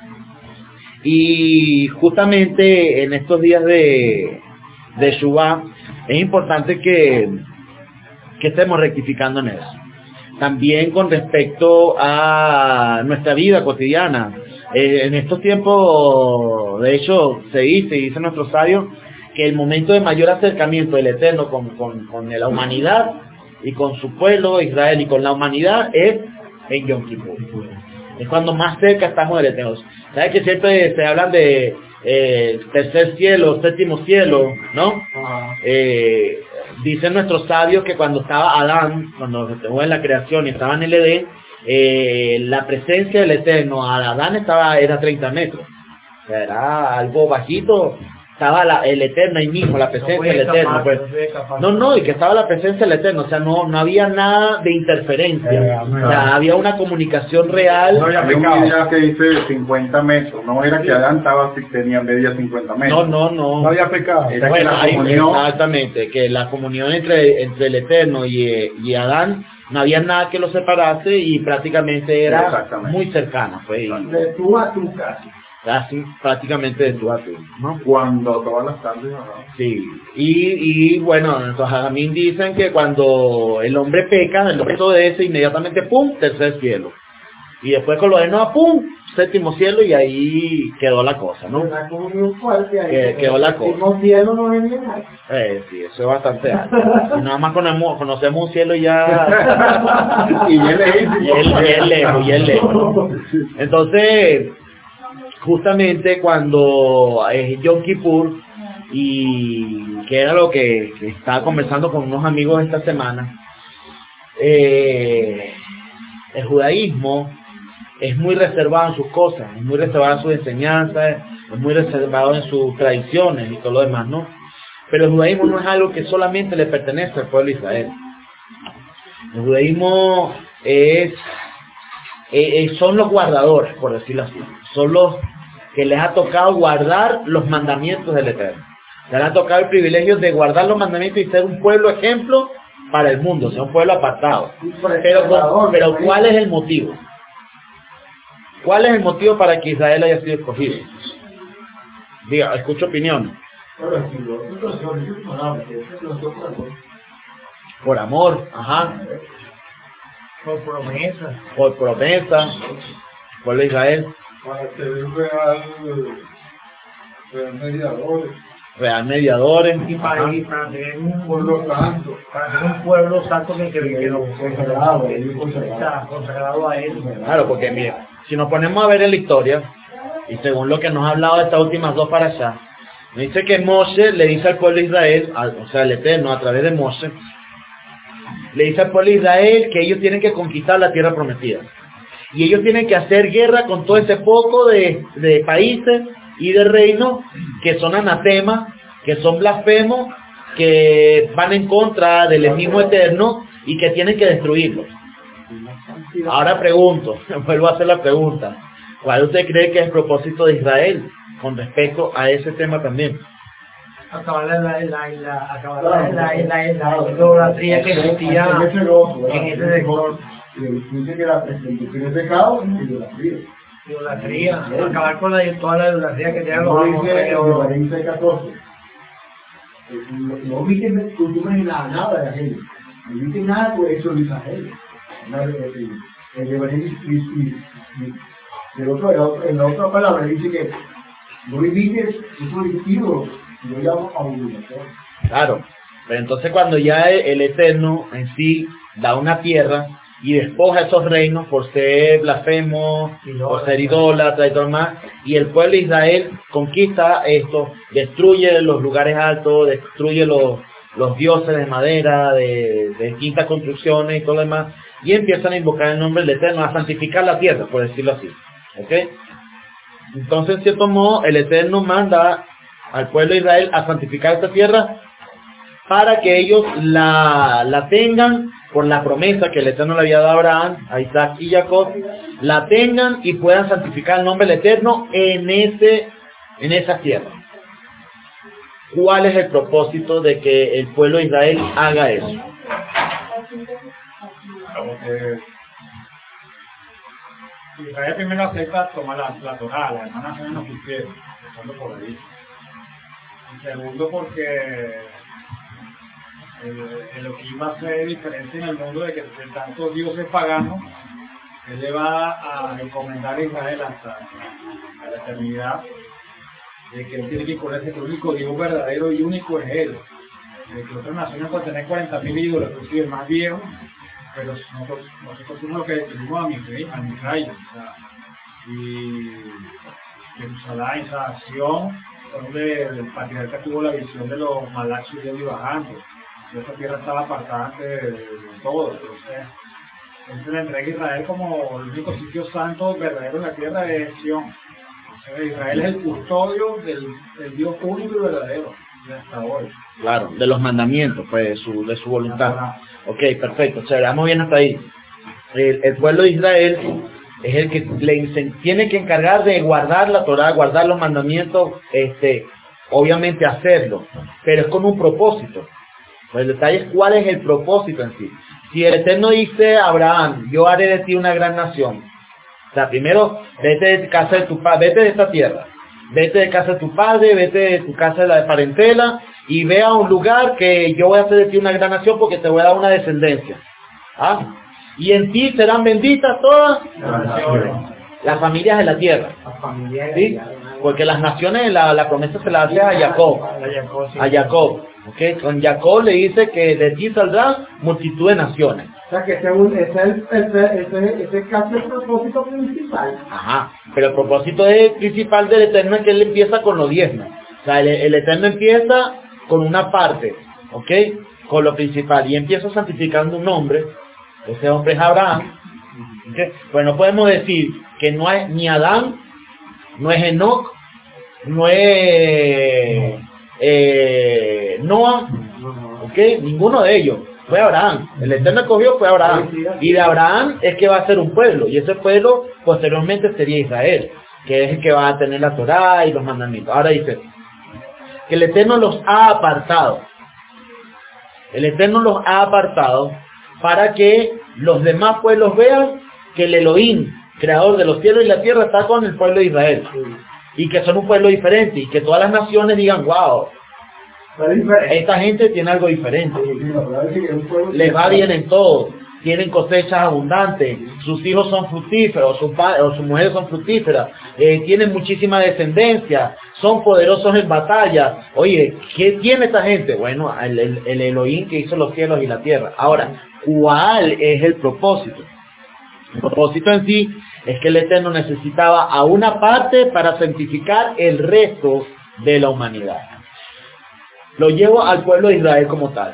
Y justamente en estos días de, de Shuvá es importante que que estemos rectificando en eso. También con respecto a nuestra vida cotidiana. Eh, en estos tiempos, de hecho, se dice, y dice nuestro sabio, que el momento de mayor acercamiento del Eterno con, con, con la humanidad y con su pueblo, Israel, y con la humanidad es en Yom Kippur. Es cuando más cerca estamos del Eterno. ¿Sabes que siempre se hablan de eh, tercer cielo, séptimo cielo, ¿no? Eh, dicen nuestros sabios que cuando estaba Adán, cuando estuvo en la creación y estaba en el Edén, eh, la presencia del Eterno a Adán estaba, era treinta metros. O sea, era algo bajito. Estaba la, el Eterno ahí mismo, la presencia del Eterno, pues. No, no, y que estaba la presencia del Eterno, o sea, no, no había nada de interferencia, o sea, había una comunicación real. No había medida que dice cincuenta metros, no era que Adán estaba, tenía media cincuenta metros. No, no, no. No había pecado. Era bueno, que la hay, comunión... exactamente, que la comunión entre, entre el Eterno y, y Adán, no había nada que lo separase y prácticamente era muy cercana, pues. Y, de tú a tu casi. Así, prácticamente de tu a tu, ¿no? Cuando todas las tardes, ¿no? Sí, y, y bueno, los Jajamín dicen que cuando el hombre peca, el hombre de ese, inmediatamente, pum, tercer cielo. Y después con lo de no, pum, séptimo cielo y ahí quedó la cosa, ¿no? La comunión fuerte ahí. Que- quedó la El cosa. séptimo cielo no es bien alto. Eh, sí, eso es bastante alto. Y nada más conocemos, conocemos un cielo ya... Y él le dice, y él, y él lejos, y él lejos. Entonces, justamente cuando es Yom Kippur, y que era lo que, que estaba conversando con unos amigos esta semana, eh, el judaísmo es muy reservado en sus cosas, es muy reservado en sus enseñanzas, es muy reservado en sus tradiciones y todo lo demás, ¿no? Pero el judaísmo no es algo que solamente le pertenece al pueblo de Israel. El judaísmo es, eh, eh, son los guardadores, por decirlo así, son los que les ha tocado guardar los mandamientos del Eterno. Les ha tocado el privilegio de guardar los mandamientos y ser un pueblo ejemplo para el mundo, ser un pueblo apartado. Pero, con- pero ¿cuál es el motivo? ¿Cuál es el motivo para que Israel haya sido escogido? Diga, escucho opiniones. Por amor, ajá, Por promesa. por promesa, pueblo de Israel, Para ser real, real mediadores. real mediadores, Y para, ajá. y para tener un, Por lo tanto, para ser un pueblo santo que, que, que lo consagrado, está consagrado a él. Claro, porque mira, si nos ponemos a ver en la historia, y según lo que nos ha hablado de estas últimas dos para allá, dice que Moshe le dice al pueblo de Israel, al- o sea, el Eterno a través de Moshe, le dice al pueblo de Israel que ellos tienen que conquistar la tierra prometida. Y ellos tienen que hacer guerra con todo ese poco de, de países y de reinos que son anatemas, que son blasfemos, que van en contra del mismo Eterno y que tienen que destruirlos. Ahora pregunto, vuelvo a hacer la pregunta, ¿cuál usted cree que es el propósito de Israel con respecto a ese tema también? Acabar la, la, la, la, acabar la, la, la, la idolatría que existía En ese gozo, en ese sector. dice que la presentación es pecado y idolatría. Idolatría, acabar con la, toda la idolatría que tenían los No amos dice en feos. Deuteronomio seis catorce. No no omiten costumbres ni nada, nada de aquello. No omiten nada, pues eso lo dice Israel. Nada de aquello. El Deuteronomio y- y- y- el otro- el otro- en la otra palabra dice que no imites esos ídolos, yo llamo a abominación. Claro, pero entonces cuando ya el Eterno en sí da una tierra y despoja esos reinos por ser blasfemos, por ser idólatra y todo más, y el pueblo de Israel conquista esto, destruye los lugares altos, destruye los, los dioses de madera, de, de quintas construcciones y todo lo demás, y empiezan a invocar el nombre del Eterno, a santificar la tierra, por decirlo así. ¿Ok? Entonces, en cierto modo, el Eterno manda al pueblo de Israel a santificar esta tierra para que ellos la, la tengan por la promesa que el Eterno le había dado a Abraham, a Isaac y Jacob, la tengan y puedan santificar el nombre del Eterno en ese en esa tierra. ¿Cuál es el propósito de que el pueblo de Israel haga eso? eh, Israel primero acepta tomar la, la Torá, las demás naciones no quisieron, empezando por ahí. Y segundo porque el, el que iba a ser diferente en el mundo de que de tantos dioses paganos, él le va a encomendar a Israel hasta a la eternidad, de que él tiene que ponerse que el único Dios verdadero y único es él. De que otras naciones pueden tener cuarenta mil ídolos, inclusive el más viejo, pero nosotros, nosotros somos lo que definimos a mi rey, a mi rey, o sea, y Jerusalén, esa acción, donde el patriarca tuvo la visión de los malachos subiendo y bajando, y esta tierra estaba apartada de, de, de todo, entonces, él se le entrega a Israel como el único sitio santo verdadero en la tierra de Sion. O sea, Israel es el custodio del, del Dios único y verdadero, y hasta hoy. Claro, de los mandamientos, pues, de su, de su voluntad. Ok, perfecto, o sea, vamos bien hasta ahí. El, el pueblo de Israel es el que le tiene que encargar de guardar la Torá, guardar los mandamientos, este, obviamente hacerlo, pero es con un propósito. Pues el detalle es cuál es el propósito en sí. Si el Eterno dice a Abraham, yo haré de ti una gran nación, o sea, primero, vete de casa de tu padre, vete de esta tierra, vete de casa de tu padre, vete de tu casa de la de parentela, y ve a un lugar que yo voy a hacer de ti una gran nación porque te voy a dar una descendencia. ¿Ah? Y en ti serán benditas todas las naciones. las familias de la tierra. La familia ¿Sí? Porque las naciones, la, la promesa se la hace a Jacob. A Jacob. ¿Okay? Con Jacob le dice que de ti saldrán multitud de naciones. O sea, que ese es, un, ese es, ese, ese, ese es casi el propósito principal. Ajá. Pero el propósito de, principal del Eterno es que él empieza con los diezmos. O sea, el, el Eterno empieza con una parte, ¿ok? Con lo principal. Y empieza santificando un hombre. Ese hombre es Abraham. ¿Okay? Pues no podemos decir que no es ni Adán, no es Enoc, no es eh, Noah, ¿ok? Ninguno de ellos. Fue Abraham. El Eterno escogió fue Abraham. Y de Abraham es que va a ser un pueblo. Y ese pueblo posteriormente sería Israel, que es el que va a tener la Torá y los mandamientos. Ahora dice que el Eterno los ha apartado. El Eterno los ha apartado para que los demás pueblos vean que el Elohim, creador de los cielos y la tierra, está con el pueblo de Israel. Y que son un pueblo diferente. Y que todas las naciones digan, wow, esta gente tiene algo diferente. Les va bien en todo. Tienen cosechas abundantes. Sus hijos son fructíferos. Sus padres o sus mujeres son fructíferas. Eh, tienen muchísima descendencia. Son poderosos en batalla. Oye, ¿qué tiene esta gente? Bueno, el, el, el Elohim que hizo los cielos y la tierra. Ahora, ¿cuál es el propósito? El propósito en sí es que el Eterno necesitaba a una parte para santificar el resto de la humanidad. Lo llevo al pueblo de Israel como tal.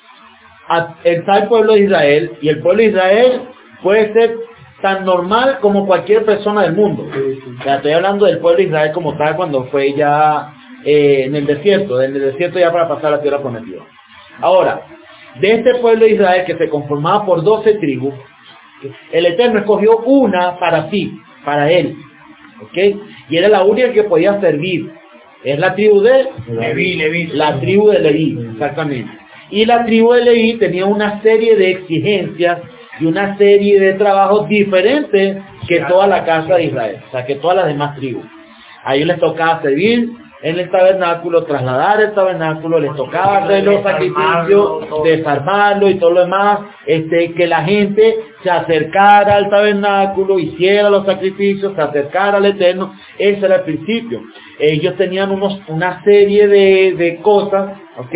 Está el pueblo de Israel, y el pueblo de Israel puede ser tan normal como cualquier persona del mundo. O sea, estoy hablando del pueblo de Israel como tal cuando fue ya eh, en el desierto, en el desierto ya para pasar a la tierra prometida. Ahora, de este pueblo de Israel que se conformaba por doce tribus, el Eterno escogió una para sí, para él, ¿ok? Y era la única que podía servir. Es la tribu de Leví, Leví. La tribu de Leví, exactamente. Y la tribu de Leví tenía una serie de exigencias y una serie de trabajos diferentes que toda la casa de Israel, o sea, que todas las demás tribus. A ellos les tocaba servir en el tabernáculo, trasladar el tabernáculo, les tocaba hacer los sacrificios, desarmarlo y todo lo demás, este, que la gente se acercara al tabernáculo, hiciera los sacrificios, se acercara al Eterno. Ese era el principio. Ellos tenían unos, una serie de, de cosas, ¿ok?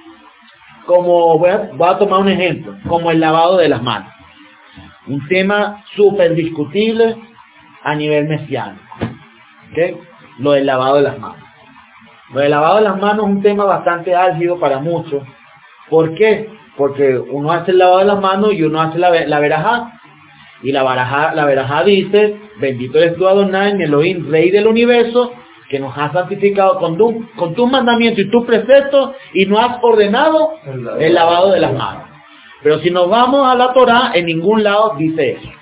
Como, voy a, voy a tomar un ejemplo, como el lavado de las manos. Un tema súper discutible a nivel mesiánico, ¿ok? Lo del lavado de las manos. Lo del lavado de las manos es un tema bastante álgido para muchos. ¿Por qué? Porque uno hace el lavado de las manos y uno hace la, la verajá. Y la verajá, la verajá dice, bendito eres tú Adonai, Elohim, Rey del universo, que nos has santificado con tu, con tus mandamientos y tus preceptos, y no has ordenado el lavado de las manos. Pero si nos vamos a la Torá, en ningún lado dice eso.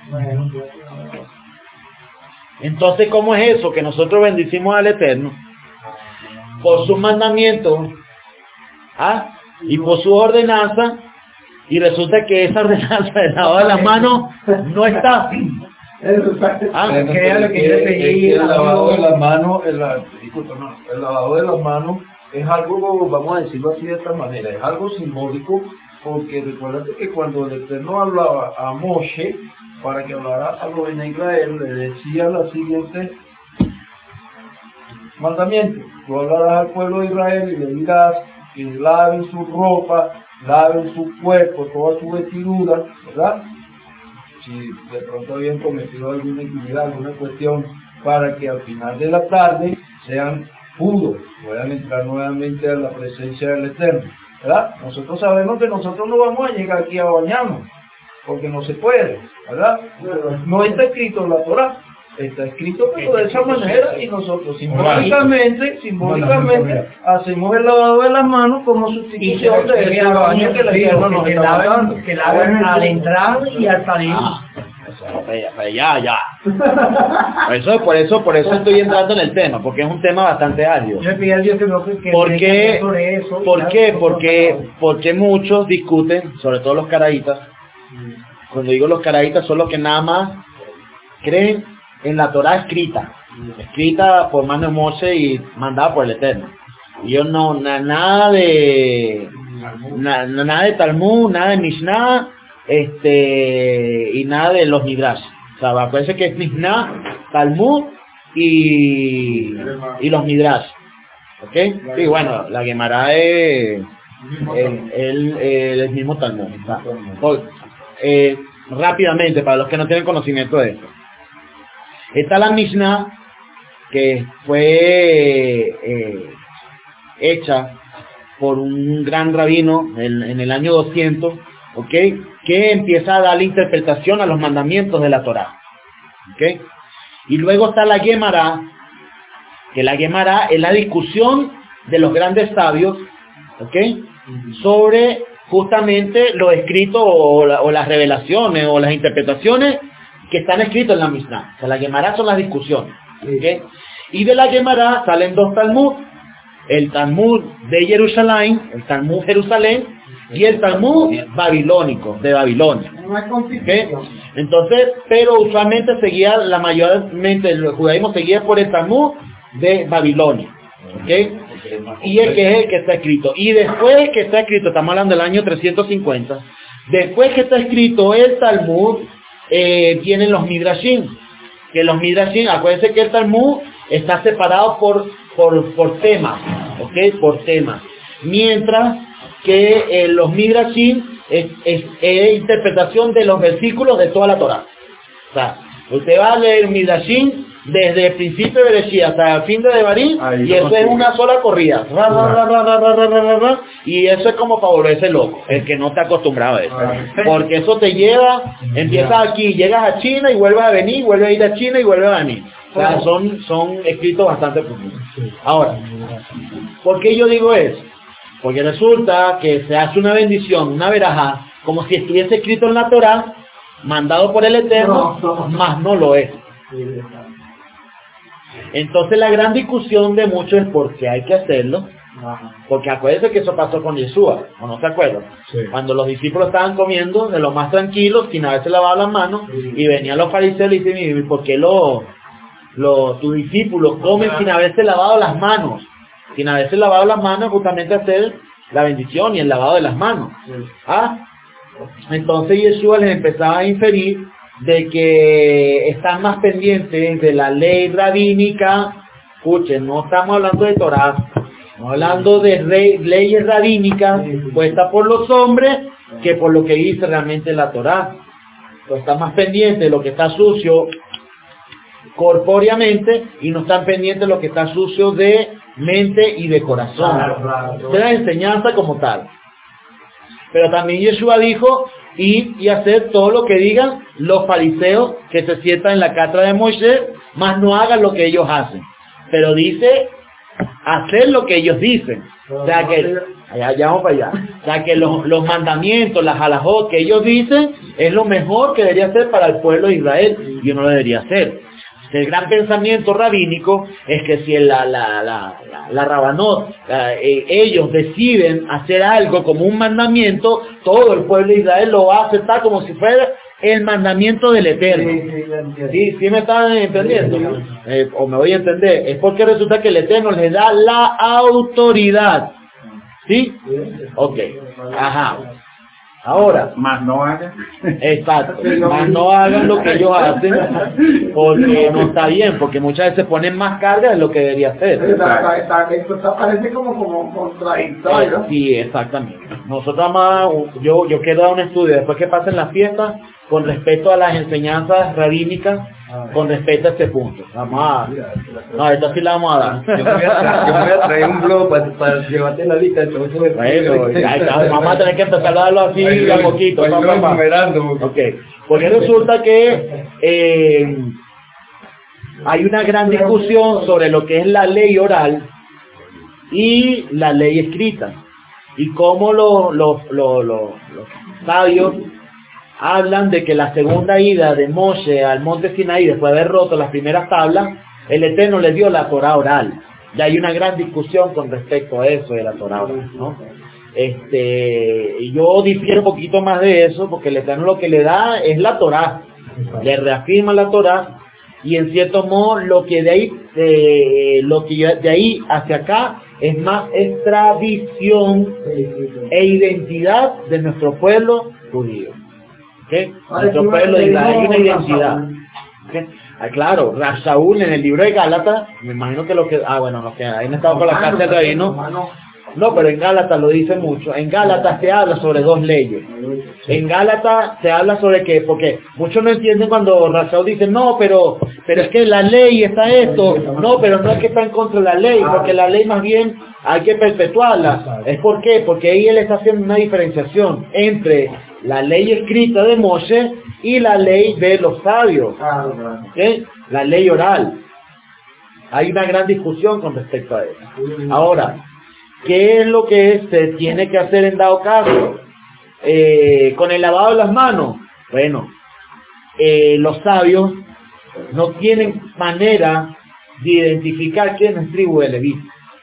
Entonces, ¿cómo es eso? Que nosotros bendicimos al Eterno por sus mandamientos, ¿ah? Y por su ordenanza, y resulta que esa ordenanza de lavado de las manos no está. Ah, el, que que yo pedí, el lavado de las manos, el, disculpa, no, el lavado de las manos es algo, vamos a decirlo así de esta manera, es algo simbólico, porque recuérdate que cuando el Eterno hablaba a Moshe para que hablara a los de Israel, le decía la siguiente mandamiento: tú hablarás al pueblo de Israel y le dirás que laven su ropa, laven su cuerpo, toda su vestidura, ¿verdad? Si de pronto habían cometido alguna iniquidad, alguna cuestión, para que al final de la tarde sean puros, puedan entrar nuevamente a la presencia del Eterno, ¿verdad? Nosotros sabemos que nosotros no vamos a llegar aquí a bañarnos, porque no se puede, ¿verdad? No está escrito en la Torá, está escrito pero de esa manera, y nosotros simbólicamente, simbólicamente hacemos el lavado de las manos como sustitución de ese baño que el Eterno nos está dando. Que laven al entrar y al salir. Ah, eso, ya, ya. Eso, por eso, por eso estoy entrando en el tema, porque es un tema bastante árido. Yo le pedí a Dios que no que ¿Por qué? Sobre eso, ¿Por qué? Porque, porque muchos discuten, sobre todo los caraítas. Cuando digo los caraítas, son los que nada más creen en la Torá escrita, escrita por mano de Moshe y mandada por el Eterno. Y yo no, na, nada de na, nada de Talmud, nada de Mishnah, este, y nada de los Midrash. O sea, parece que es Mishnah Talmud y, y los Midrash. ¿Ok? Sí, bueno, la Gemara es el, el, el, el mismo Talmud. Hoy, eh, rápidamente, para los que no tienen conocimiento de esto. Está la Mishnah, que fue eh, hecha por un gran rabino en, en el año doscientos, ¿ok? Que empieza a dar la interpretación a los mandamientos de la Torá, ¿ok? Y luego está la Gemara, que la Gemara es la discusión de los grandes sabios, ¿ok? Sobre justamente lo escrito o, la, o las revelaciones o las interpretaciones que están escritos en la Mishnah. O sea, la Gemara son las discusiones, ¿ok? Y de la Gemara salen dos Talmud, el Talmud de Jerusalén, el Talmud Jerusalén, y el Talmud babilónico, de Babilonia. ¿Okay? Entonces, pero usualmente seguía, la mayormente el judaísmo seguía por el Talmud de Babilonia. ¿Okay? Y el que es el que está escrito. Y después que está escrito, estamos hablando del año trescientos cincuenta, después que está escrito el Talmud, eh, vienen los Midrashim. Que los Midrashim, acuérdense que el Talmud está separado por, por, por temas, ¿ok? Por temas. Mientras que eh, los Midrashim es, es, es interpretación de los versículos de toda la Torá. O sea, usted va a leer Midrashim desde el principio de Bereshit hasta el fin de Devarim, y eso es una sola corrida. Ra, ra, ra, ra, ra, ra, ra, ra, ra, y eso es como para volverse loco, el que no está acostumbrado a eso. Porque eso te lleva, empiezas aquí, llegas a China y vuelves a venir, vuelves a ir a China y vuelves a venir. O sea, son, son escritos bastante profundos. Ahora, ¿por qué yo digo eso? Porque resulta que se hace una bendición, una verajá, como si estuviese escrito en la Torá, mandado por el Eterno, más no lo es. Entonces la gran discusión de muchos es por qué hay que hacerlo. Porque acuérdense que eso pasó con Yeshua, ¿o no se acuerdan? Sí. Cuando los discípulos estaban comiendo de lo más tranquilos, sin haberse lavado las manos, sí. Y venían los fariseos y dicen, ¿por qué los, los, tus discípulos comen sin haberse lavado las manos? Sin haberse lavado las manos, justamente hacer la bendición y el lavado de las manos. Sí. ¿Ah? Entonces Yeshua les empezaba a inferir de que están más pendientes de la ley rabínica. Escuchen, no estamos hablando de Torá, estamos hablando de rey, leyes rabínicas puestas por los hombres que por lo que dice realmente la Torá. Entonces están más pendientes de lo que está sucio corpóreamente y no están pendientes de lo que está sucio de mente y de corazón. De la enseñanza como tal. Pero también Yeshua dijo ir y hacer todo lo que digan los fariseos que se sientan en la cátedra de Moisés, más no hagan lo que ellos hacen. Pero dice hacer lo que ellos dicen. O sea que, allá, allá vamos para allá. O sea que los, los mandamientos, las halajot que ellos dicen, es lo mejor que debería ser para el pueblo de Israel, y uno lo debería hacer. El gran pensamiento rabínico es que si la, la, la, la, la Rabanot, la, eh, ellos deciden hacer algo como un mandamiento, todo el pueblo de Israel lo va a aceptar como si fuera el mandamiento del Eterno. ¿Sí, sí me están entendiendo? Eh, o me voy a entender. Es porque resulta que el Eterno les da la autoridad. ¿Sí? Ok. Ajá. Ahora, más no hagan. Exacto, más no hagan lo que ellos hacen, porque no está bien, porque muchas veces ponen más carga de lo que debería hacer. Esto parece como, como contradictorio. Sí, exactamente. Nosotros más, yo, yo quiero dar un estudio después que pasen las fiestas con respecto a las enseñanzas rabínicas, con respecto a este punto. Vamos a... No, esta sí la vamos a dar. Yo me voy a, yo me voy a traer un blog para, para llevarte la lista. Entonces, bueno, ya, ya, vamos a tener que empezar a darlo así de a poquito. Okay. Porque resulta que eh, hay una gran discusión sobre lo que es la ley oral y la ley escrita. Y cómo los lo, lo, lo, los sabios hablan de que la segunda ida de Moshe al monte Sinaí, después de haber roto las primeras tablas, el Eterno le dio la Torah oral. Y hay una gran discusión con respecto a eso de la Torah oral, ¿no? Este, yo difiero un poquito más de eso, porque el Eterno lo que le da es la Torah, le reafirma la Torah, y en cierto modo lo que de ahí, eh, lo que de ahí hacia acá es más es tradición e identidad de nuestro pueblo judío. ¿Okay? Nuestro pueblo de Israel hay una identidad. ¿Okay? Ah, claro, Rab Shaul en el libro de Gálatas, me imagino que lo que, ah bueno, los que han estado con la casa del rabino, no, pero en Gálatas lo dice mucho. En Gálatas se habla sobre dos leyes. En Gálatas se habla sobre que, porque muchos no entienden cuando Rab Shaul dice, no, pero pero es que la ley está esto. No, pero no es que está en contra de la ley, porque la ley más bien hay que perpetuarla. ¿Es por qué? Porque ahí él está haciendo una diferenciación entre la ley escrita de Moshe y la ley de los sabios. ¿Okay? La ley oral. Hay una gran discusión con respecto a eso. Ahora, ¿qué es lo que se tiene que hacer en dado caso? Eh, con el lavado de las manos. Bueno, eh, los sabios no tienen manera de identificar quién es tribu de Leví.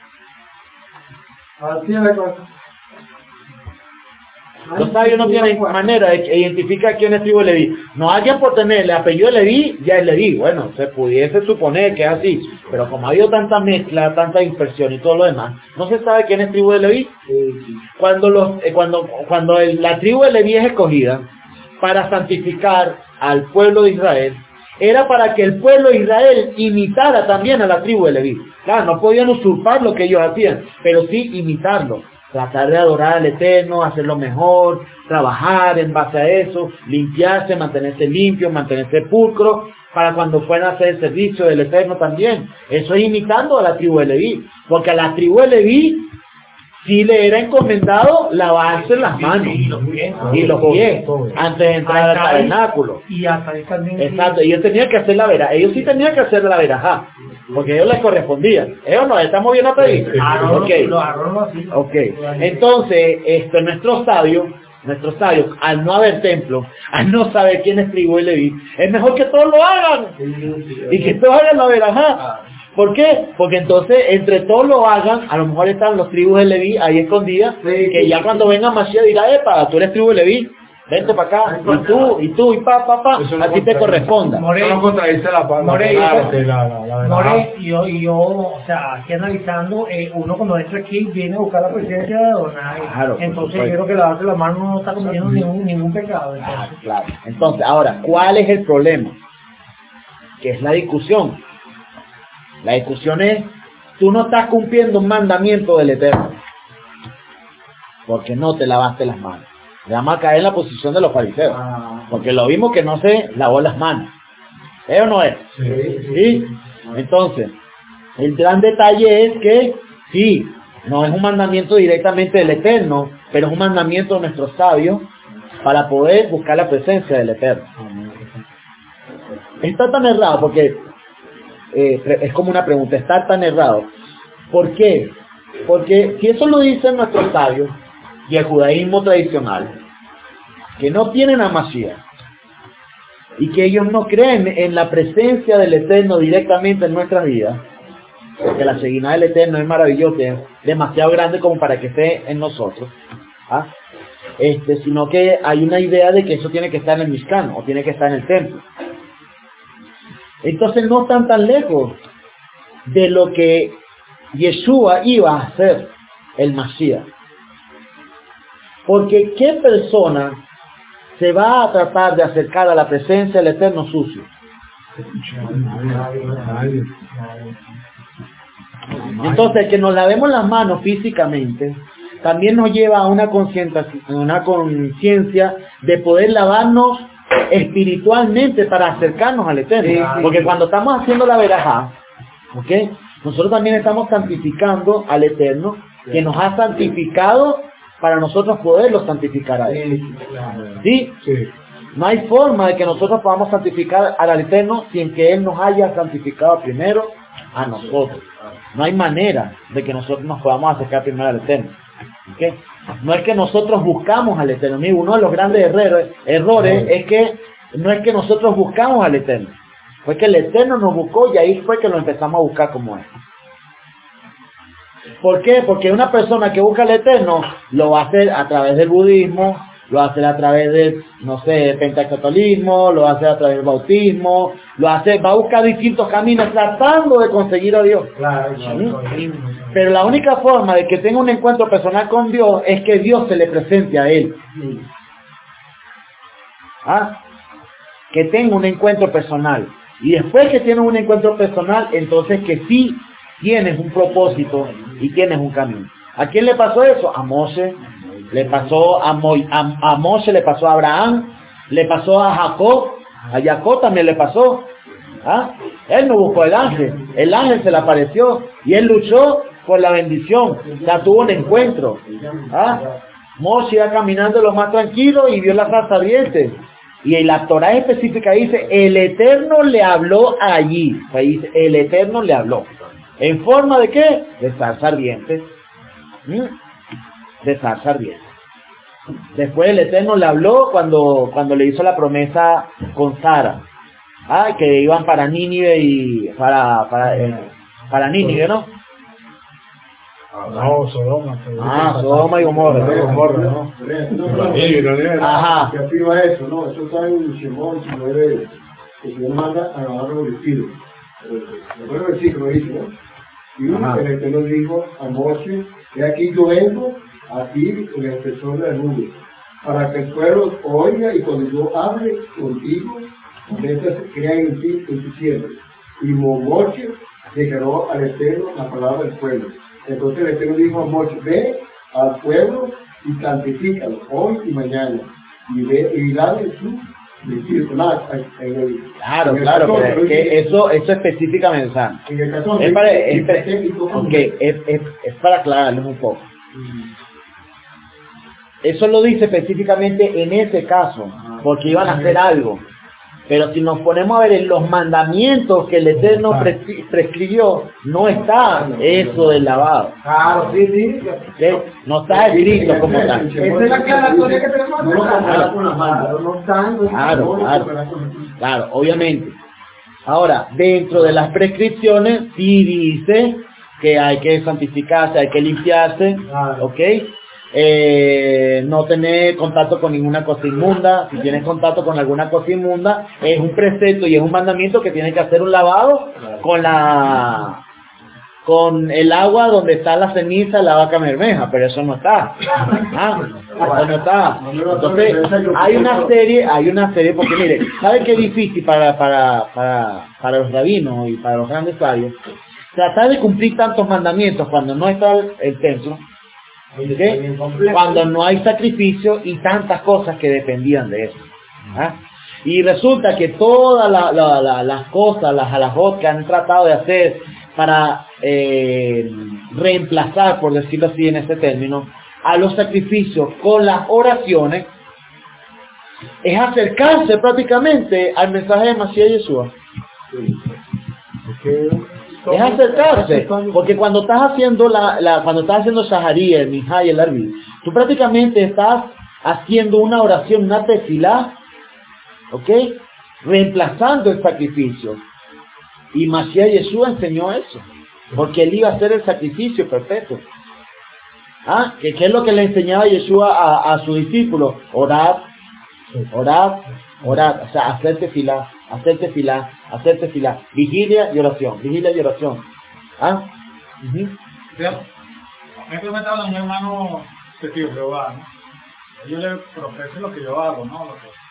Así es la cosa. Los sabios no tienen manera de identificar quién es tribu de Leví. No alguien por tener el apellido de Leví, ya es Leví. Bueno, se pudiese suponer que es así. Pero como ha habido tanta mezcla, tanta dispersión y todo lo demás, no se sabe quién es tribu de Leví. Cuando, los, eh, cuando, cuando el, la tribu de Leví es escogida para santificar al pueblo de Israel, era para que el pueblo de Israel imitara también a la tribu de Leví. Claro, no podían usurpar lo que ellos hacían, pero sí imitarlo. Tratar de adorar al Eterno, hacerlo mejor, trabajar en base a eso, limpiarse, mantenerse limpio, mantenerse pulcro, para cuando fueran a hacer el servicio del Eterno también. Eso es imitando a la tribu de Leví, porque a la tribu de Leví sí le era encomendado lavarse las manos y los pies, y los pies antes de entrar al tabernáculo. Y hasta ahí también. Exacto, ellos tenían que hacer la verajá, ellos sí tenían que hacer la verajá, porque a ellos les correspondía. Ellos no, estamos bien hasta ahí. Okay. Okay. Entonces, esto, nuestros sabios, nuestros sabios, al no haber templo, al no saber quién es tribu y Leví, es mejor que todos lo hagan y que todos hagan la verajá. ¿Por qué? Porque entonces, entre todos lo hagan, a lo mejor están los tribus de Leví ahí escondidas, sí, que ya cuando venga Mashiach dirá, epa, tú eres tribu de Leví, vente para acá, y tú, y tú, y pa, pa, pa, a ti te corresponda. Eso no contradice la palabra. More, la, yo, la, la, la, More, y yo, y yo, o sea, aquí analizando, eh, uno cuando entra aquí viene a buscar la presencia de Adonai. Claro, entonces yo creo que lavarse las manos no está cometiendo ningún, ningún pecado. Claro, claro. Entonces, ahora, ¿cuál es el problema? Que es la discusión. La discusión es, tú no estás cumpliendo un mandamiento del Eterno, porque no te lavaste las manos. Le vamos a caer en la posición de los fariseos, porque lo vimos que no se lavó las manos. ¿Es o no es? Sí. ¿Sí? Entonces, el gran detalle es que, sí, no es un mandamiento directamente del Eterno, pero es un mandamiento de nuestros sabios para poder buscar la presencia del Eterno. Está tan errado porque... Eh, es como una pregunta, ¿está tan errado? ¿Por qué? Porque si eso lo dicen nuestros sabios y el judaísmo tradicional, que no tienen a Mashiach y que ellos no creen en la presencia del Eterno directamente en nuestras vidas, porque la Shekinah del Eterno es maravillosa, es demasiado grande como para que esté en nosotros, ¿ah? este, sino que hay una idea de que eso tiene que estar en el Mishkan o tiene que estar en el templo. Entonces no están tan lejos de lo que Yeshua iba a hacer, el Mashiach. Porque ¿qué persona se va a tratar de acercar a la presencia del Eterno sucio? Entonces el que nos lavemos las manos físicamente también nos lleva a una conciencia, una conciencia de poder lavarnos espiritualmente para acercarnos al Eterno. Sí, sí, porque sí. Cuando estamos haciendo la verajá, ¿okay? Nosotros también estamos santificando al Eterno, que nos ha santificado para nosotros poderlo santificar a Él. ¿Sí? Sí. No hay forma de que nosotros podamos santificar al Eterno sin que Él nos haya santificado primero a nosotros. No hay manera de que nosotros nos podamos acercar primero al Eterno. ¿Okay? No es que nosotros buscamos al Eterno. Uno de los grandes errores, errores es que no es que nosotros buscamos al Eterno. Fue que el Eterno nos buscó y ahí fue que lo empezamos a buscar como es. ¿Por qué? Porque una persona que busca al Eterno lo va a hacer a través del budismo, lo va a hacer a través del, no sé, pentecostalismo, lo va a hacer a través del bautismo, lo va a hacer, va a buscar distintos caminos tratando de conseguir a Dios. Claro, claro. Pero la única forma de que tenga un encuentro personal con Dios es que Dios se le presente a él. ¿Ah? Que tenga un encuentro personal. Y después que tienes un encuentro personal, entonces que sí tienes un propósito y tienes un camino. ¿A quién le pasó eso? A Moshe, le pasó a, Mo, a, a Moshe, le pasó a Abraham, le pasó a Jacob, a Jacob también le pasó. ¿Ah? Él no buscó el ángel, el ángel se le apareció y él luchó por la bendición, o sea, tuvo un encuentro. ¿Ah? Moshe iba caminando lo más tranquilo y vio la zarza ardiente. Y la Torá específica dice, el Eterno le habló allí. O sea, dice, el Eterno le habló. ¿En forma de qué? De zarza ardiente. ¿Mm? De zarza ardiente. Después el Eterno le habló cuando, cuando le hizo la promesa con Sara. Ah, que iban para Nínive y para, para, eh, para Nínive, ¿no? No, Sodoma. Ah, Sodoma y Gomorra. Gomorra, ¿no? Ajá. Que afirma eso, ¿no? Eso está en Shemón diecinueve, que se manda a lavar los vestidos. Recuerdo el versículo dice, ¿no? Y Ajá. el Eterno dijo a Moshe, que aquí yo vengo a ti en el espesor de la nube, para que el pueblo oiga y cuando yo hable contigo, entonces crean en ti en tu siervo. Y Moshe declaró al Eterno la palabra del pueblo. Entonces el Eterno dijo a Moshe, ve al pueblo y santifícalo hoy y mañana. Y ve y dale su decir, nada, en el, Claro, en el claro, catorce, pero es que eso, eso específicamente, o sea, en el catorce, es para, es, es, okay, es, es, es para aclararles un poco. Eso lo dice específicamente en ese caso, porque iban a hacer algo. Pero si nos ponemos a ver en los mandamientos que el Eterno prescri- prescribió, no está eso del lavado. Claro, sí, sí. ¿Sí? No está escrito como tal. Esa es la aclaratoria que tenemos No lo acá. comparas con las manos. Claro, no están. Claro, claro, claro, obviamente. Ahora, dentro de las prescripciones, sí dice que hay que santificarse, hay que limpiarse, ¿ok? Eh, no tener contacto con ninguna cosa inmunda. Si tienes contacto con alguna cosa inmunda, es un precepto y es un mandamiento que tienes que hacer un lavado con la con el agua donde está la ceniza de la vaca bermeja, pero eso no está. Ah, eso no está. Entonces, hay una serie, hay una serie, porque mire, ¿sabe qué es difícil para, para, para, para los rabinos y para los grandes sabios? Tratar de cumplir tantos mandamientos cuando no está el, el templo, ¿okay? Cuando no hay sacrificio y tantas cosas que dependían de eso. ¿Ah? Y resulta que todas la, la, la, las cosas, las halajot que han tratado de hacer para eh, reemplazar, por decirlo así en este término, a los sacrificios con las oraciones, es acercarse prácticamente al mensaje de Mashiach Yeshua. Es acercarse, porque cuando estás haciendo la, la cuando estás haciendo Shaharía, el Minhá y el Arbi, tú prácticamente estás haciendo una oración, una tefilá, ¿ok? Reemplazando el sacrificio. Y Mashiach Yeshua enseñó eso, porque él iba a hacer el sacrificio perfecto. ¿Ah? ¿Qué, qué es lo que le enseñaba Yeshua a, a sus discípulos? Orad, orad, orad, o sea, hacer tefilá, hacer tefilá, hacer tefilá, vigilia y oración, vigilia y oración. ¿Ah? Uh-huh. Me he comentado a un hermano testigo de Jehová, ¿no? Yo le profeso lo que yo hago, ¿no? Lo que